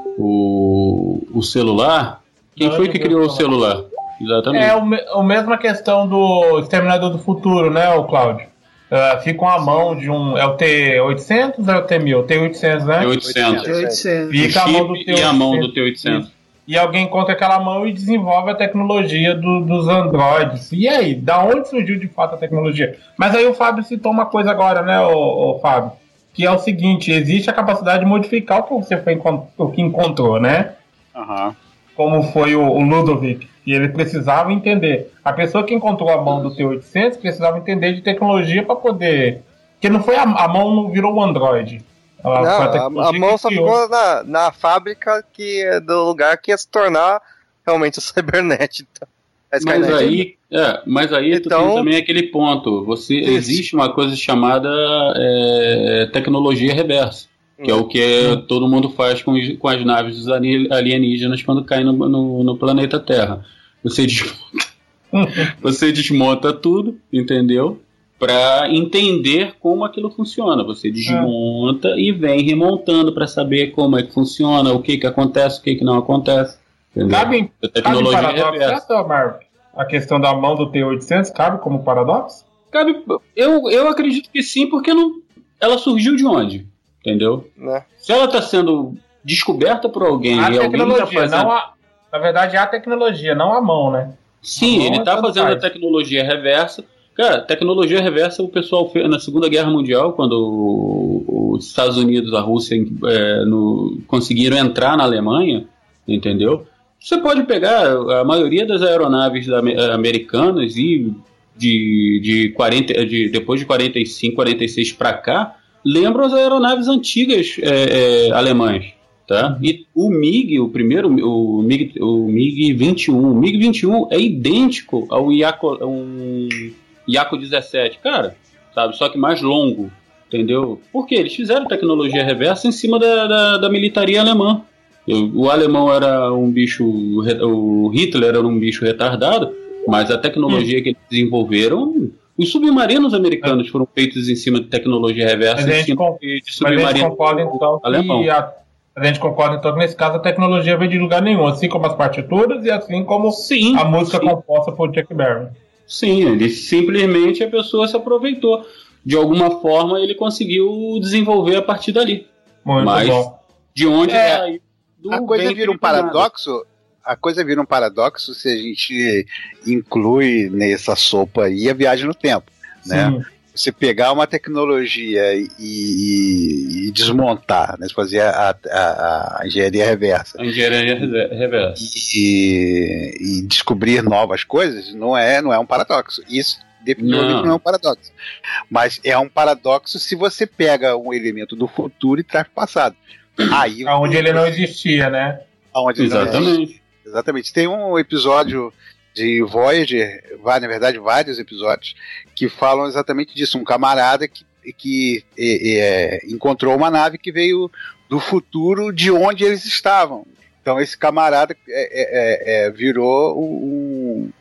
o, o celular, quem foi que criou o celular? Exatamente. É o, me, a mesma questão do Exterminador do Futuro, né, o Cláudio? Uh, fica uma mão de um. É o T oitocentos ou é o T mil? T oitocentos, né? T oitocentos. T oitocentos. Fica a mão do T oitocentos. E a mão do T oitocentos. E alguém encontra aquela mão e desenvolve a tecnologia do, dos androides. E aí, da onde surgiu de fato a tecnologia? Mas aí o Fábio citou uma coisa agora, né, o, o Fábio? Que é o seguinte: existe a capacidade de modificar o que você foi, o que encontrou, né? Aham. Como foi o, o Ludovic. E ele precisava entender. A pessoa que encontrou a mão do T oitocentos precisava entender de tecnologia para poder. Porque não foi a, a mão não virou o Android. Ela Não, foi a, a mão só criou. ficou na, na fábrica que, do lugar que ia se tornar realmente o Cybernet. Então, a Mas Skynet. aí, é, mas aí Então- tu tem também aquele ponto. Você, Isso. existe uma coisa chamada é, tecnologia reversa, que é o que é- todo mundo faz com, os- com as naves dos ali- alienígenas quando caem no, no, no planeta Terra. Você desmonta, você desmonta tudo, entendeu? Para entender como aquilo funciona. Você desmonta e vem remontando para saber como é que funciona, o que que acontece, o que que não acontece. Entendeu? Cabe, A cabe tecnologia paradoxo reversa. essa, Marvel? A questão da mão do T oitocentos cabe como paradoxo? Cabe, eu, eu acredito que sim, porque não, ela surgiu de onde? Entendeu? Né? Se ela está sendo descoberta por alguém A e alguém está tecnologia, fazendo. não a, na verdade é a tecnologia, não a mão, né? Sim, a mão ele é está tanto fazendo a faz. tecnologia reversa. Cara, tecnologia reversa o pessoal fez na Segunda Guerra Mundial, quando o- os Estados Unidos, a Rússia é, no- conseguiram entrar na Alemanha, entendeu? Você pode pegar a maioria das aeronaves da- americanas e de, de, quarenta, de depois de quarenta e cinco, quarenta e seis para cá, lembram as aeronaves antigas é, é, alemãs. Tá? E o MiG, o primeiro, o MiG, o MiG vinte e um, o MiG vinte e um é idêntico ao Yaco, um Yaco dezessete, cara, sabe? Só que mais longo, entendeu? Porque eles fizeram tecnologia reversa em cima da, da, da militaria alemã. O, o alemão era um bicho, o Hitler era um bicho retardado, mas a tecnologia hum. que eles desenvolveram, os submarinos americanos foram feitos em cima de tecnologia reversa, Mas a em gente, cima com, de mas a submarino gente concorda então alemão. que a, a gente concorda então que nesse caso a tecnologia veio de lugar nenhum, assim como as partituras e assim como Sim, a música sim. composta por Chuck Berry. Sim, ele simplesmente a pessoa se aproveitou. De alguma forma ele conseguiu desenvolver a partir dali. Muito Mas bom. de onde É, saiu? Do A coisa bem vira um feito nada. paradoxo. A coisa vira um paradoxo se a gente inclui nessa sopa aí a viagem no tempo, né? Sim. Você pegar uma tecnologia e, e- e desmontar, né? Você fazer a, a- a engenharia reversa A engenharia rever- reversa. e, e descobrir novas coisas, não é, não é um paradoxo. Isso definitivamente Não. não é um paradoxo. Mas é um paradoxo se você pega um elemento do futuro e traz para o passado. Aí, Onde ele não existia, né? Aonde ele não existe. Exatamente. Exatamente. Tem um episódio de Voyager, vai, na verdade, vários episódios, que falam exatamente disso. Um camarada que, que é, é, encontrou uma nave que veio do futuro de onde eles estavam. Então esse camarada é, é, é, virou um...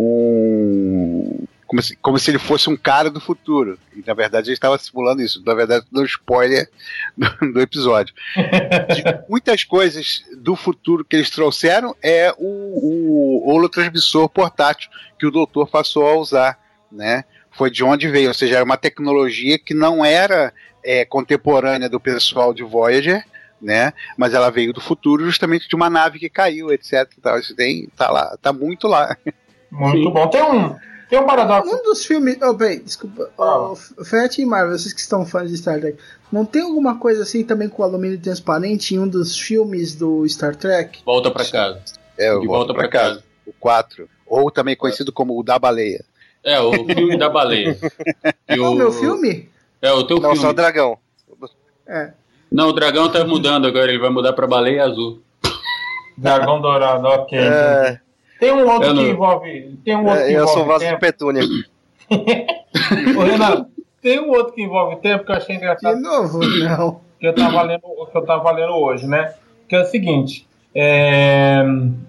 um como, se, como se ele fosse um cara do futuro. E na verdade ele estava simulando isso. Na verdade, no spoiler do, do episódio. De muitas coisas do futuro que eles trouxeram é o, o holotransmissor portátil que o doutor passou a usar, né? Foi de onde veio, ou seja, era uma tecnologia que não era é, contemporânea do pessoal de Voyager, né? Mas ela veio do futuro justamente de uma nave que caiu, etc. E tal. Isso tem, tá lá, tá muito lá. Muito Sim. bom. Tem um, tem um paradoxo. Um dos filmes. Oh, peraí, desculpa. Ah. Oh, Fett e Marvel, vocês que estão fãs de Star Trek, não tem alguma coisa assim também com alumínio transparente em um dos filmes do Star Trek? Volta pra casa. É, eu De volto volta pra pra casa. casa. O quatro. Ou também conhecido como o da baleia. É, o filme da baleia. E É o meu filme? É, o teu Não, filme. só o dragão. É. Não, o dragão tá mudando agora, ele vai mudar pra baleia azul. Dragão dourado, ok. É, Tem um outro Eu não- que envolve. Tem um outro é, que eu envolve sou o vaso de tempo. petúnia. Ô, Renato, tem um outro que envolve tempo que eu achei De engraçado. novo, não. que eu estava lendo, que eu tava lendo hoje, né? Que é o seguinte, é...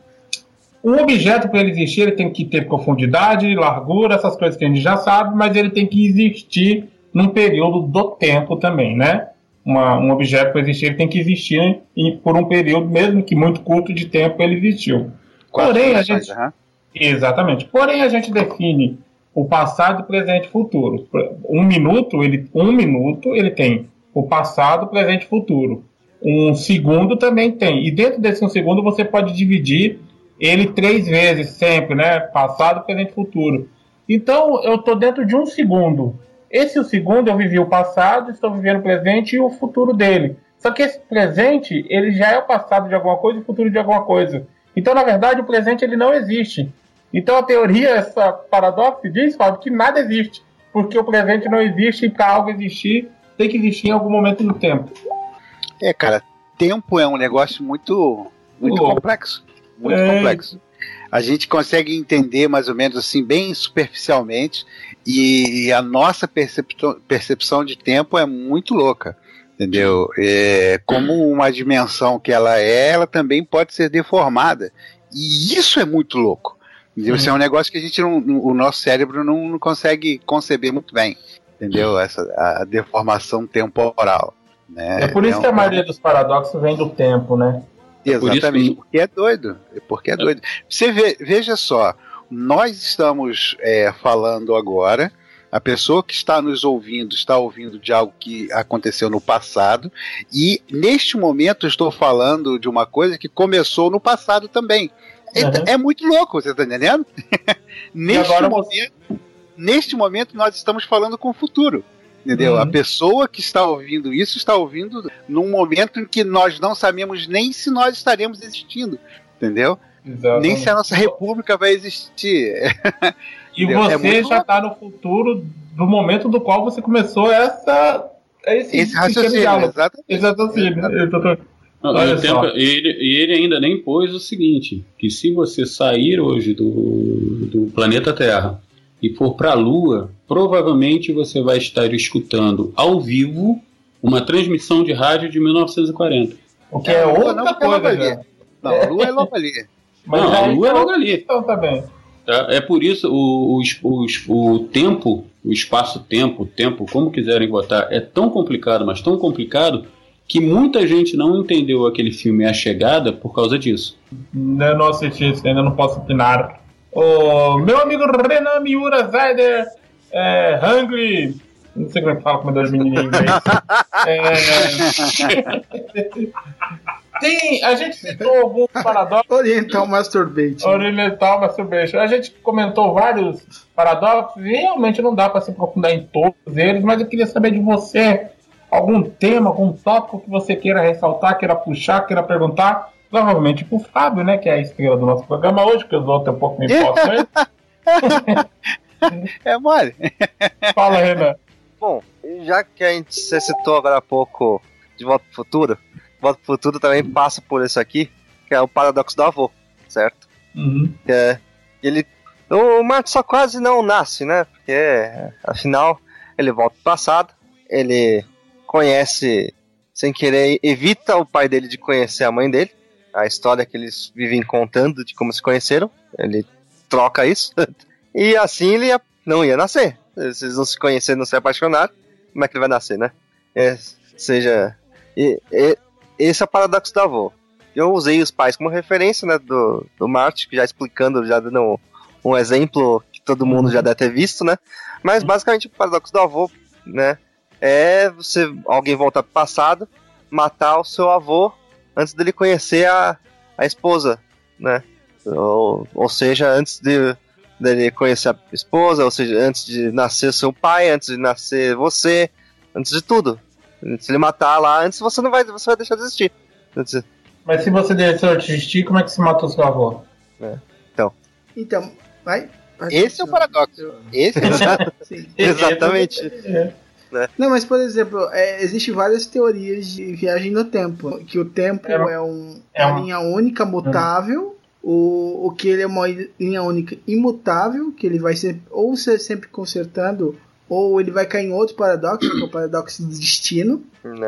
um objeto para ele existir, ele tem que ter profundidade, largura, essas coisas que a gente já sabe, mas ele tem que existir num período do tempo também, né? Uma, um objeto para existir, ele tem que existir em, por um período, mesmo que muito curto de tempo, ele existiu. Porém, a gente... Uhum. Exatamente. Porém, a gente define o passado, presente e futuro. Um minuto, ele, um minuto, ele tem o passado, presente e futuro. Um segundo também tem. E dentro desse um segundo, você pode dividir ele três vezes, sempre, né? Passado, presente e futuro. Então, eu estou dentro de um segundo. Esse o segundo, eu vivi o passado, estou vivendo o presente e o futuro dele. Só que esse presente, ele já é o passado de alguma coisa e o futuro de alguma coisa. Então, na verdade, o presente ele não existe. Então, a teoria, essa paradoxo, diz, Fábio, que nada existe. Porque o presente não existe e para algo existir, tem que existir em algum momento do tempo. É, cara, tempo é um negócio muito, muito oh. complexo. Muito é. complexo. A gente consegue entender mais ou menos assim, bem superficialmente, e a nossa percepção, percepção de tempo é muito louca. Entendeu? É, como uma dimensão que ela é, ela também pode ser deformada. E isso é muito louco. Entendeu? Isso é um negócio que a gente não, o nosso cérebro não, não consegue conceber muito bem. Entendeu? Essa, a deformação temporal. Né? É por isso é um, que a maioria dos paradoxos vem do tempo, né? Exatamente, por porque é doido. Porque é doido. Você vê, veja só, nós estamos é, falando agora. A pessoa que está nos ouvindo está ouvindo de algo que aconteceu no passado, e neste momento eu estou falando de uma coisa que começou no passado também. Uhum. É, é muito louco, você está entendendo? neste, agora... momento, neste momento nós estamos falando com o futuro. Entendeu? Uhum. A pessoa que está ouvindo isso está ouvindo num momento em que nós não sabemos nem se nós estaremos existindo. Entendeu? Exatamente. Nem se a nossa república vai existir. E você é já está no futuro do momento do qual você começou essa, esse, esse raciocínio. Exatamente. Esse raciocínio. Exatamente. Não, e, tempo, e, ele, e ele ainda nem pôs o seguinte, que se você sair hoje do, do planeta Terra e for para a Lua, provavelmente você vai estar escutando ao vivo uma transmissão de rádio de mil novecentos e quarenta. O que é, é outra não, coisa, ali. Não, a Lua é logo ali. Mas não, a Lua é logo ali. Então, tá bem. É por isso o, o, o, o tempo, o espaço-tempo, o tempo, como quiserem botar, é tão complicado, mas tão complicado, que muita gente não entendeu aquele filme A Chegada por causa disso. Eu não assisti isso, ainda não posso opinar. O meu amigo Renan Miura Zaider, é, Hungry, não sei como é que fala comedor de menino em inglês. é... Tem, a gente citou alguns paradoxos. Oriental Masturbation. Oriental Masturbation. A gente comentou vários paradoxos e realmente não dá para se aprofundar em todos eles, mas eu queria saber de você algum tema, algum tópico que você queira ressaltar, queira puxar, queira perguntar. Provavelmente pro Fábio, né, que é a estrela do nosso programa hoje, porque os outros um pouco me importam. É mole. Fala, Renan. Bom, já que a gente se citou agora há pouco de Volta pro Futuro, Volta pro Futuro também passa por isso aqui, que é o paradoxo do avô, certo? Uhum. É, ele, o Marty só quase não nasce, né? Porque, afinal, ele volta pro passado, ele conhece, sem querer, evita o pai dele de conhecer a mãe dele, a história que eles vivem contando de como se conheceram, ele troca isso, e assim ele ia, não ia nascer. Se eles não se conhecerem, não se apaixonaram, como é que ele vai nascer, né? É, seja... E, e, esse é o paradoxo do avô. Eu usei os pais como referência, né, do, do Marty, já explicando, já dando um, um exemplo que todo mundo já deve ter visto, né? Mas basicamente o paradoxo do avô, né, é você, alguém voltar pro passado, matar o seu avô antes dele conhecer a, a esposa, né? Ou, ou seja, antes de, dele conhecer a esposa, ou seja, antes de nascer seu pai, antes de nascer você, antes de tudo. Se ele matar lá antes, você não vai, você vai deixar de existir. Mas se você deixar de existir, como é que se matou seu avô? É. Então. Então, vai. Esse é o paradoxo. Esse é Exatamente. É. É. Não, mas por exemplo, é, existem várias teorias de viagem no tempo. Que o tempo é, é, um, é uma linha única, mutável. Hum. O, o que ele é uma linha única imutável, que ele vai ser ou ser sempre consertando, ou ele vai cair em outro paradoxo, que é o paradoxo do destino. Né?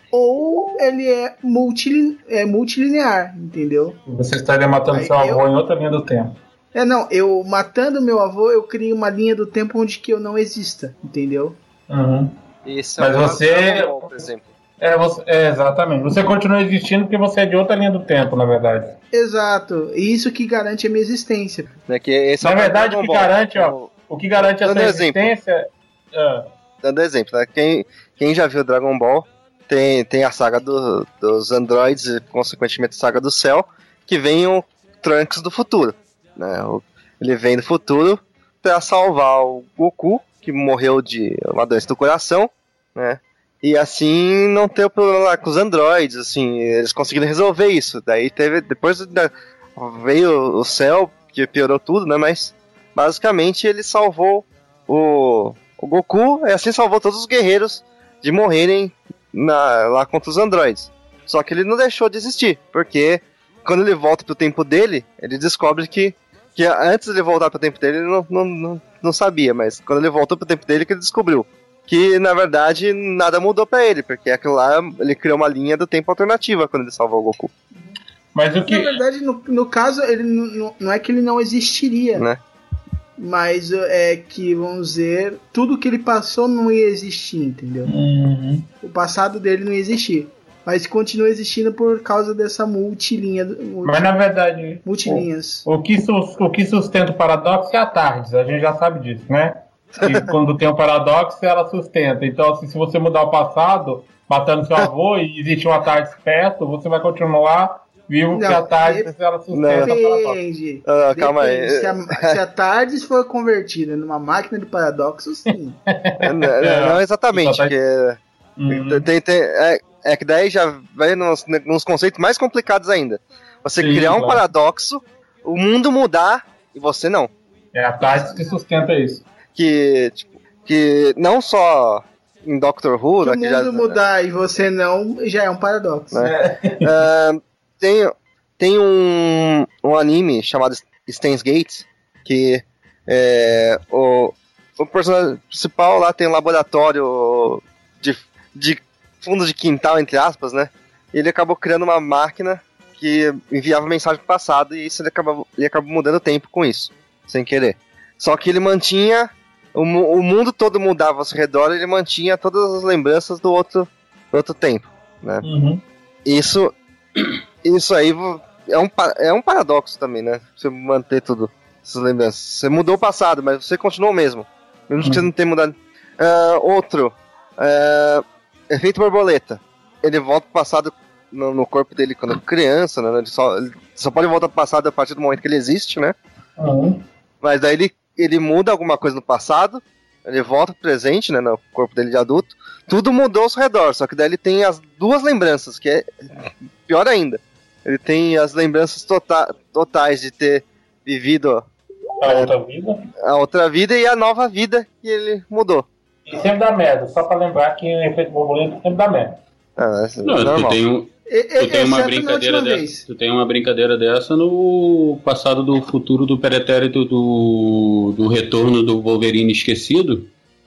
ou ele é, multi, é multilinear, entendeu? Você estaria matando Aí seu avô eu- em outra linha do tempo. É, não, eu matando meu avô, eu crio uma linha do tempo onde que eu não exista, entendeu? Uhum. Isso Mas é um você- Dragon Ball, por exemplo. É, você, é, exatamente. Você continua existindo porque você é de outra linha do tempo, na verdade. Exato, e isso que garante a minha existência. Né, que esse Na é o verdade, Dragon o que Ball. garante, ó, O- O que garante essa Dando exemplo. existência... Ah, Dando exemplo, né? Quem, quem já viu Dragon Ball tem, tem a saga do- dos androides e, consequentemente, a saga do céu, que vem o Trunks do futuro. Né? O- ele vem do futuro para salvar o Goku, que morreu de uma doença do coração, né? E assim não ter o problema lá com os androides, assim, eles conseguiram resolver isso. Daí teve, depois da- veio o céu, que piorou tudo, né? Mas basicamente ele salvou o, o Goku, e assim salvou todos os guerreiros de morrerem na- lá contra os androides. Só que ele não deixou de existir, porque quando ele volta pro tempo dele, ele descobre que, que antes de ele voltar pro tempo dele, ele não, não, não, não sabia, mas quando ele voltou pro tempo dele, que ele descobriu que, na verdade, nada mudou pra ele, porque aquilo lá, ele criou uma linha do tempo alternativa quando ele salvou o Goku, mas o que... Na verdade, no, no caso, ele não, não é que ele não existiria, né? mas é que, vamos dizer, tudo que ele passou não ia existir, entendeu? Uhum. O passado dele não ia existir, mas continua existindo por causa dessa multilinha, multi, Mas na verdade, multilinhas. o, o, que sus- o que sustenta o paradoxo é a Tardes, a gente já sabe disso, né? E quando tem um paradoxo, ela sustenta. Então, assim, se você mudar o passado, matando seu avô e existe uma Tardes perto, você vai continuar vivo, porque Não, a Tardes ela sustenta o paradoxo. Depende. Ah, calma aí. Depende. Se a, se a Tardes for convertida numa máquina de paradoxo, sim. não, não, não exatamente, Só tá- porque Uhum. tem, tem- é, é que daí já vai nos, nos conceitos mais complicados ainda. Você Sim, criar um claro. paradoxo, o mundo mudar e você não. É a Tardes que sustenta isso. Que, tipo, que não só em Doctor Who, Se né, o que mundo já, mudar e você não, já é um paradoxo. Né? Ah, tem tem um, um anime chamado Steins Gate, que é, o, o personagem principal lá tem um laboratório de, de fundo de quintal, entre aspas, né? E ele acabou criando uma máquina que enviava mensagem pro passado e isso ele acabou, ele acabou mudando o tempo com isso, sem querer. Só que ele mantinha o, mu- o mundo todo mudava ao seu redor e ele mantinha todas as lembranças do outro, do outro tempo, né? Uhum. Isso, isso aí é um, pa- é um paradoxo também, né? Você manter tudo, essas lembranças. Você mudou o passado, mas você continuou o mesmo. Mesmo que você não tenha mudado. Ah, outro, ah, efeito borboleta. Ele volta pro passado no, no corpo dele quando é criança, né? Ele só, ele só pode voltar pro passado a partir do momento que ele existe, né? Uhum. Mas daí ele, ele muda alguma coisa no passado, ele volta pro presente, né, no corpo dele de adulto, tudo mudou ao seu redor, só que daí ele tem as duas lembranças, que é pior ainda. Ele tem as lembranças tota- totais de ter vivido A outra vida. a outra vida e a nova vida que ele mudou. E sempre dá merda, só pra lembrar que o efeito borboleta sempre dá merda. Ah, é Não, tu normal. tem, um- E- tu tem uma exceto na brincadeira última dessa. vez. Tu tem uma brincadeira dessa no passado do futuro do pretérito do, do retorno do Wolverine esquecido.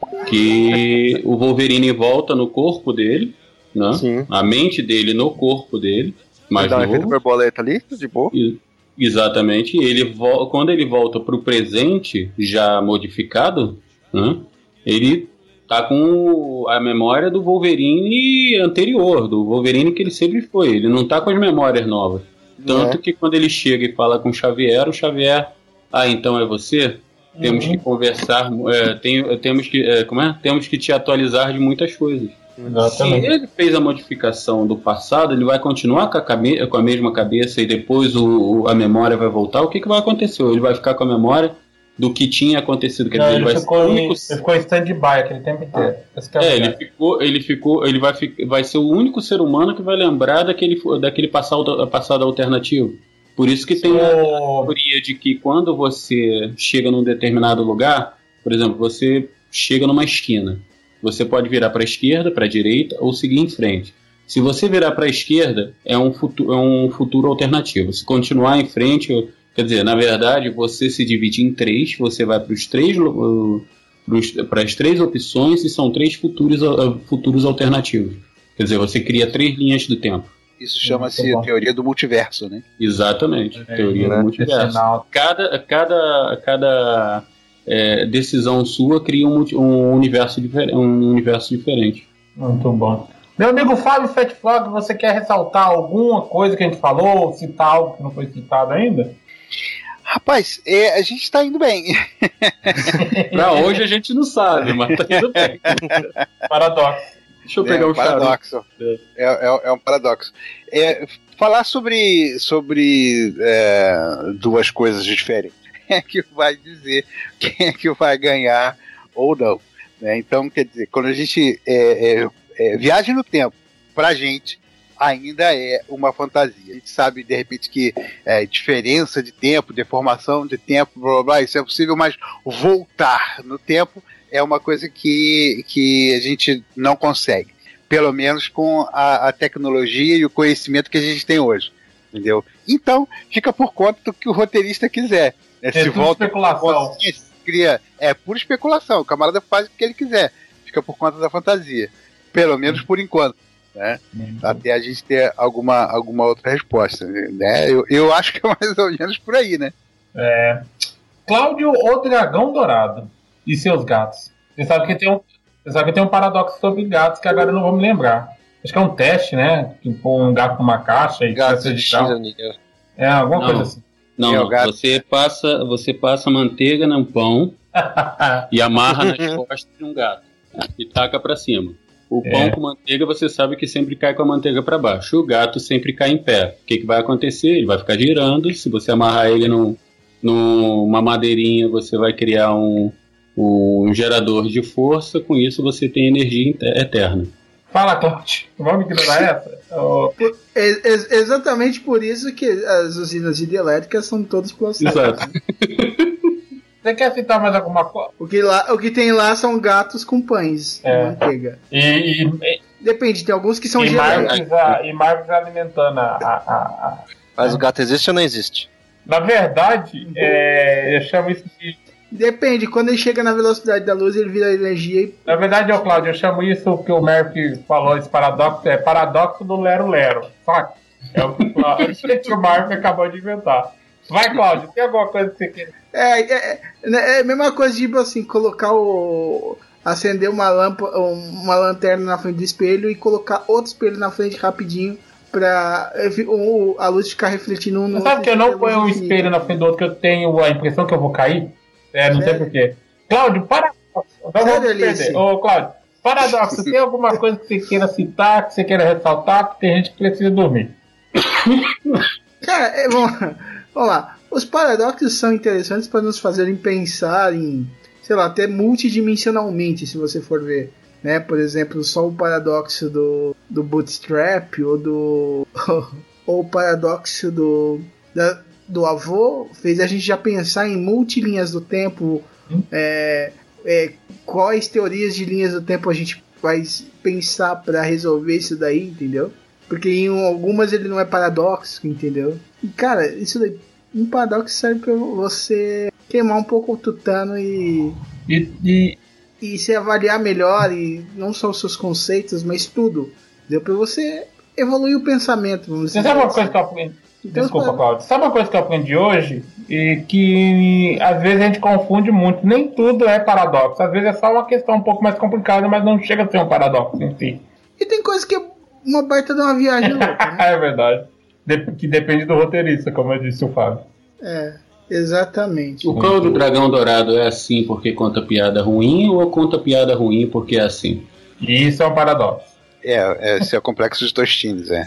Que o Wolverine volta no corpo dele, né? Sim. A mente dele no corpo dele, mais Dá um efeito novo. borboleta ali, de boa. E- Exatamente. Ele vo- quando ele volta pro presente já modificado, né, ele tá com o- a memória do Wolverine anterior, do Wolverine que ele sempre foi. Ele não tá com as memórias novas. Tanto É. que quando ele chega e fala com o Xavier, o Xavier, ah, então é você? Temos Uhum. que conversar, é, tem- temos que, é, como é? Temos que te atualizar de muitas coisas. Se Exatamente. ele fez a modificação do passado, ele vai continuar com a, cabe- com a mesma cabeça e depois o, o- a memória vai voltar. O que, que vai acontecer? Ele vai ficar com a memória do que tinha acontecido. Quer Não, dizer, ele ele, vai ficou ser o em, único. ele ficou em stand-by aquele tempo inteiro. Esse que é a É, ele verdade. ficou, ele ficou, ele vai, fi- vai ser o único ser humano que vai lembrar daquele, daquele passado, passado alternativo. Por isso que tem a O- teoria de que quando você chega num determinado lugar, por exemplo, você chega numa esquina, você pode virar para a esquerda, para a direita ou seguir em frente. Se você virar para a esquerda, é um, futuro, é um futuro alternativo. Se continuar em frente, quer dizer, na verdade, você se divide em três, você vai para os três para as três opções e são três futuros, uh, futuros alternativos. Quer dizer, você cria três linhas do tempo. Isso chama-se teoria do multiverso, né? Exatamente, É, teoria né? do multiverso. Cada, cada, cada é, decisão sua cria um, um, universo difer- um universo diferente. Muito bom. Meu amigo Fábio Fatflog, você quer ressaltar alguma coisa que a gente falou, citar algo que não foi citado ainda? Rapaz, é, a gente tá indo bem. Pra hoje a gente não sabe, mas tá indo bem. Paradoxo. Deixa eu pegar é um o paradoxo. É, é, é um paradoxo. É, falar sobre, sobre é, duas coisas diferentes. Quem é que vai dizer quem é que vai ganhar ou não? Né? Então, quer dizer, quando a gente é, é, é, viaja no tempo, pra gente, ainda é uma fantasia. A gente sabe, de repente, que é, diferença de tempo, deformação de tempo, blá, blá, blá, isso é possível, mas voltar no tempo é uma coisa que, que a gente não consegue. Pelo menos com a, a tecnologia e o conhecimento que a gente tem hoje. Entendeu? Então, fica por conta do que o roteirista quiser. É, é se volta especulação. Cria, é pura especulação. O camarada faz o que ele quiser. Fica por conta da fantasia. Pelo menos por enquanto. Né? Uhum. Até a gente ter alguma, alguma outra resposta. Né? Eu, eu acho que é mais ou menos por aí, né? É. Cláudio, o Dragão Dourado e seus gatos. Você sabe que tem um, você sabe que tem um paradoxo sobre gatos que agora eu não vou me lembrar. Acho que é um teste, né? Que põe um gato numa caixa e gato de de É, alguma não, coisa assim. Não, não. Você, passa, você passa manteiga no pão e amarra nas costas de um gato e taca pra cima. O pão é. com manteiga você sabe que sempre cai com a manteiga para baixo. O gato sempre cai em pé. O que, que vai acontecer? Ele vai ficar girando. Se você amarrar ele num, numa madeirinha, você vai criar um, um gerador de força. Com isso você tem energia eterna. Fala, Cláudio. Vamos ignorar essa? Oh. É, é exatamente por isso que as usinas hidrelétricas são todas plausíveis. Exato. Você quer citar mais alguma coisa? O que, lá, o que tem lá são gatos com pães é. de manteiga. E, e, Depende, tem alguns que são e geleias. E Marcos alimentando a, a, a... Mas o gato existe ou não existe? Na verdade, é, eu chamo isso de... Depende, quando ele chega na velocidade da luz, ele vira energia e... Na verdade, ô Cláudio, eu chamo isso que o Merck falou, esse paradoxo, é paradoxo do lero-lero, saca? É o que o Mark acabou de inventar. Vai, Cláudio, tem alguma coisa que você quer? É, é, é a mesma coisa, tipo assim, colocar o... acender uma lâmpada, uma lanterna na frente do espelho e colocar outro espelho na frente rapidinho pra a luz ficar refletindo um no outro. Sabe que eu não ponho um espelho na frente do outro que eu tenho a impressão que eu vou cair? É, não sei porquê. Cláudio, paradoxo. Vamos perder. Ô, Cláudio, paradoxo, tem alguma coisa que você queira citar, que você queira ressaltar, que tem gente que precisa dormir? Cara, é, vamos, vamos lá. Os paradoxos são interessantes para nos fazerem pensar em, sei lá, até multidimensionalmente, se você for ver. Né? Por exemplo, só o paradoxo do, do bootstrap, ou do ou o paradoxo do, da, do avô, fez a gente já pensar em multilinhas do tempo, hum. é, é, quais teorias de linhas do tempo a gente vai pensar para resolver isso daí, entendeu? Porque em algumas ele não é paradoxo, entendeu? E cara, isso daí, um paradoxo serve para você queimar um pouco o tutano e, e, e... e se avaliar melhor, e não só os seus conceitos, mas tudo. Deu para você evoluir o pensamento, vamos dizer. Você sabe uma coisa que eu aprendi? Então, Desculpa, para... Cláudio. Sabe uma coisa que eu aprendi hoje? E que às vezes a gente confunde muito. Nem tudo é paradoxo. Às vezes é só uma questão um pouco mais complicada, mas não chega a ser um paradoxo em si. E tem coisa que é uma baita de uma viagem louca, né? É verdade. De- que depende do roteirista, como eu disse o Fábio. É, exatamente. O Cão do Dragão Dourado é assim porque conta piada ruim, ou conta piada ruim porque é assim? E isso é um paradoxo. É, esse é o complexo de Tostines, é.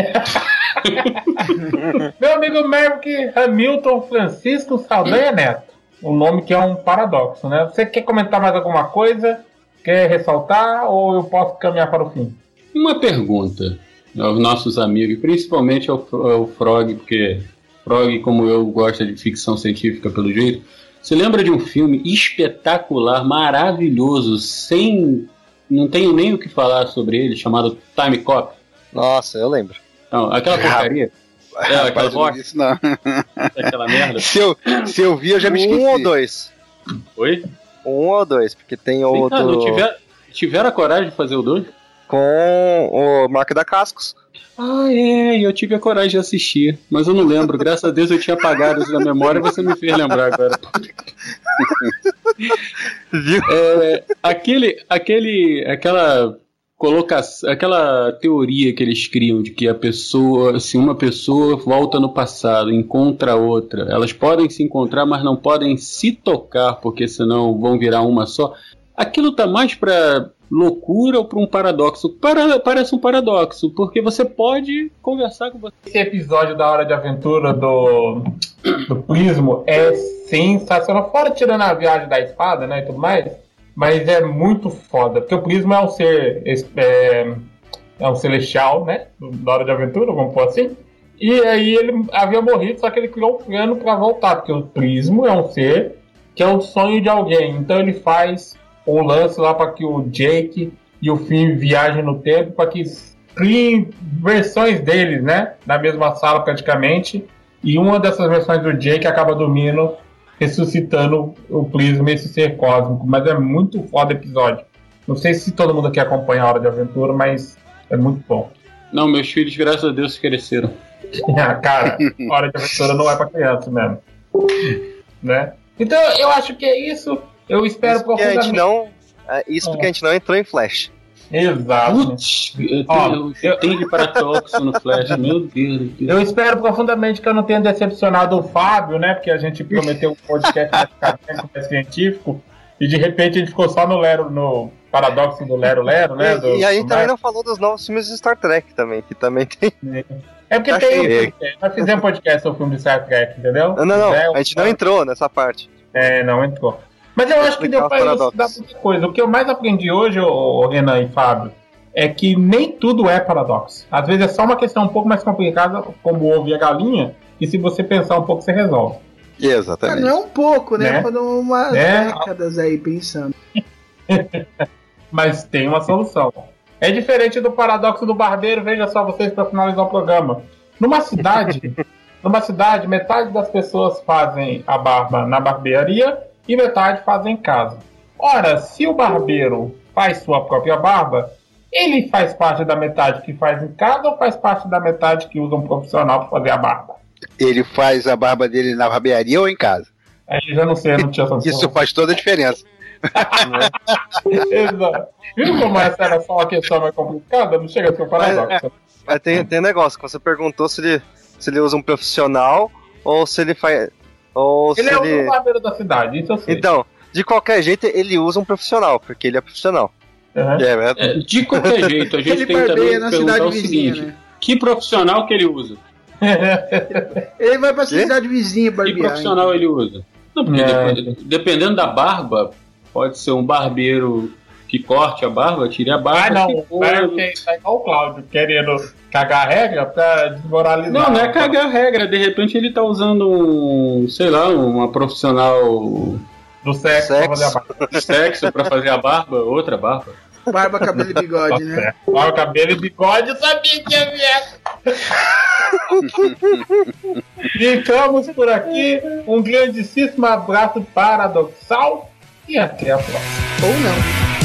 Meu amigo Merck Hamilton Francisco Saldanha Neto. Um nome que é um paradoxo, né? Você quer comentar mais alguma coisa? Quer ressaltar ou eu posso caminhar para o fim? Uma pergunta aos nossos amigos, principalmente ao, ao Frog, porque Frog, como eu, gosta de ficção científica pelo jeito. Você lembra de um filme espetacular, maravilhoso, sem... não tenho nem o que falar sobre ele, chamado Time Cop? Nossa, eu lembro. Não, aquela porcaria. É, aquela não isso não. Aquela merda. Se eu, se eu vi, eu já me esqueci. Um ou dois? Oi? Um ou dois, porque tem outro... Cá, não tiver, tiveram a coragem de fazer o dois? com o Mark da Cascos. Ah, é, eu tive a coragem de assistir, mas eu não lembro. Graças a Deus eu tinha apagado isso da memória e você me fez lembrar agora. Viu? É, aquele, aquele, aquela colocação, aquela teoria que eles criam de que a pessoa, se uma pessoa volta no passado, encontra outra, elas podem se encontrar, mas não podem se tocar, porque senão vão virar uma só. Aquilo tá mais pra loucura ou para um paradoxo? Para, parece um paradoxo, porque você pode conversar com você. Esse episódio da Hora de Aventura do, do Prismo é sensacional. Fora tirando a viagem da espada, né, e tudo mais, mas é muito foda, porque o Prismo é um ser é, é um celestial, né, da Hora de Aventura, vamos pôr assim. E aí ele havia morrido, só que ele criou um plano para voltar, porque o Prismo é um ser que é o sonho de alguém. Então ele faz um lance lá para que o Jake e o Finn viajem no tempo, para que criem versões deles, né, na mesma sala praticamente, e uma dessas versões do Jake acaba dormindo, ressuscitando o Prisma, esse ser cósmico. Mas é muito foda o episódio. Não sei se todo mundo aqui acompanha a Hora de Aventura, mas é muito bom. Não, meus filhos, graças a Deus, cresceram. Cara, a Hora de Aventura não é para criança mesmo, né? Então eu acho que é isso. Eu espero isso porque a gente não, é, Isso é. porque a gente não entrou em Flash. Exato. Putz, eu tenho, eu tenho de paradoxo no Flash, meu Deus, Deus. Eu espero profundamente que eu não tenha decepcionado o Fábio, né? Porque a gente prometeu um podcast mais acadêmico, mais científico, e de repente a gente ficou só no Lero, no paradoxo do Lero Lero, né? Do, e, e a gente do também não falou dos novos filmes de Star Trek também, que também tem. É porque Achei. tem. Nós fizemos um podcast sobre o filme de Star Trek, entendeu? Não, não, não. É, a gente não entrou nessa parte. É, não entrou. Mas eu acho que deu pra elucidar muita coisa. O que eu mais aprendi hoje, ô, Renan e Fábio, é que nem tudo é paradoxo. Às vezes é só uma questão um pouco mais complicada, como o ovo e a galinha, e se você pensar um pouco, você resolve. Exatamente. Não é um pouco, né? Né? Foram umas É. décadas aí pensando. Mas tem uma solução. É diferente do paradoxo do barbeiro, veja só vocês para finalizar o programa. Numa cidade, numa cidade, metade das pessoas fazem a barba na barbearia e metade fazem em casa. Ora, se o barbeiro faz sua própria barba, ele faz parte da metade que faz em casa ou faz parte da metade que usa um profissional para fazer a barba? Ele faz a barba dele na barbearia ou em casa? Aí já não sei, eu não tinha essa Isso faz toda a diferença. Exato. Viu como essa era só uma questão mais complicada? Não chega a ser um paradoxo. Mas tem, tem um negócio que você perguntou se ele, se ele usa um profissional ou se ele faz. Ou Ele se é o ele... barbeiro da cidade, isso eu sei. Então, de qualquer jeito, ele usa um profissional, porque ele é profissional. Uhum. É, é. É, de qualquer jeito, a gente Ele tem também barbeia que na perguntar cidade o vizinha, seguinte: né? que profissional que ele usa? Ele vai pra Quê? cidade vizinha Que barbear. profissional ele usa? Não, porque É. dep- dependendo da barba, pode ser um barbeiro que corte a barba, tire a barba. Ah, não. que O for- Barbeiro tá igual o Cláudio, querendo cagar a regra pra desmoralizar. Não, não é cagar a regra. De repente ele tá usando um, sei lá, uma profissional Do sexo, Sexo. pra fazer a barba. de sexo pra fazer a barba, outra barba. Barba, cabelo e bigode, né? Olha o cabelo e bigode, eu sabia que ia vir. Ficamos por aqui. Um grandíssimo abraço paradoxal e até a próxima. Ou não.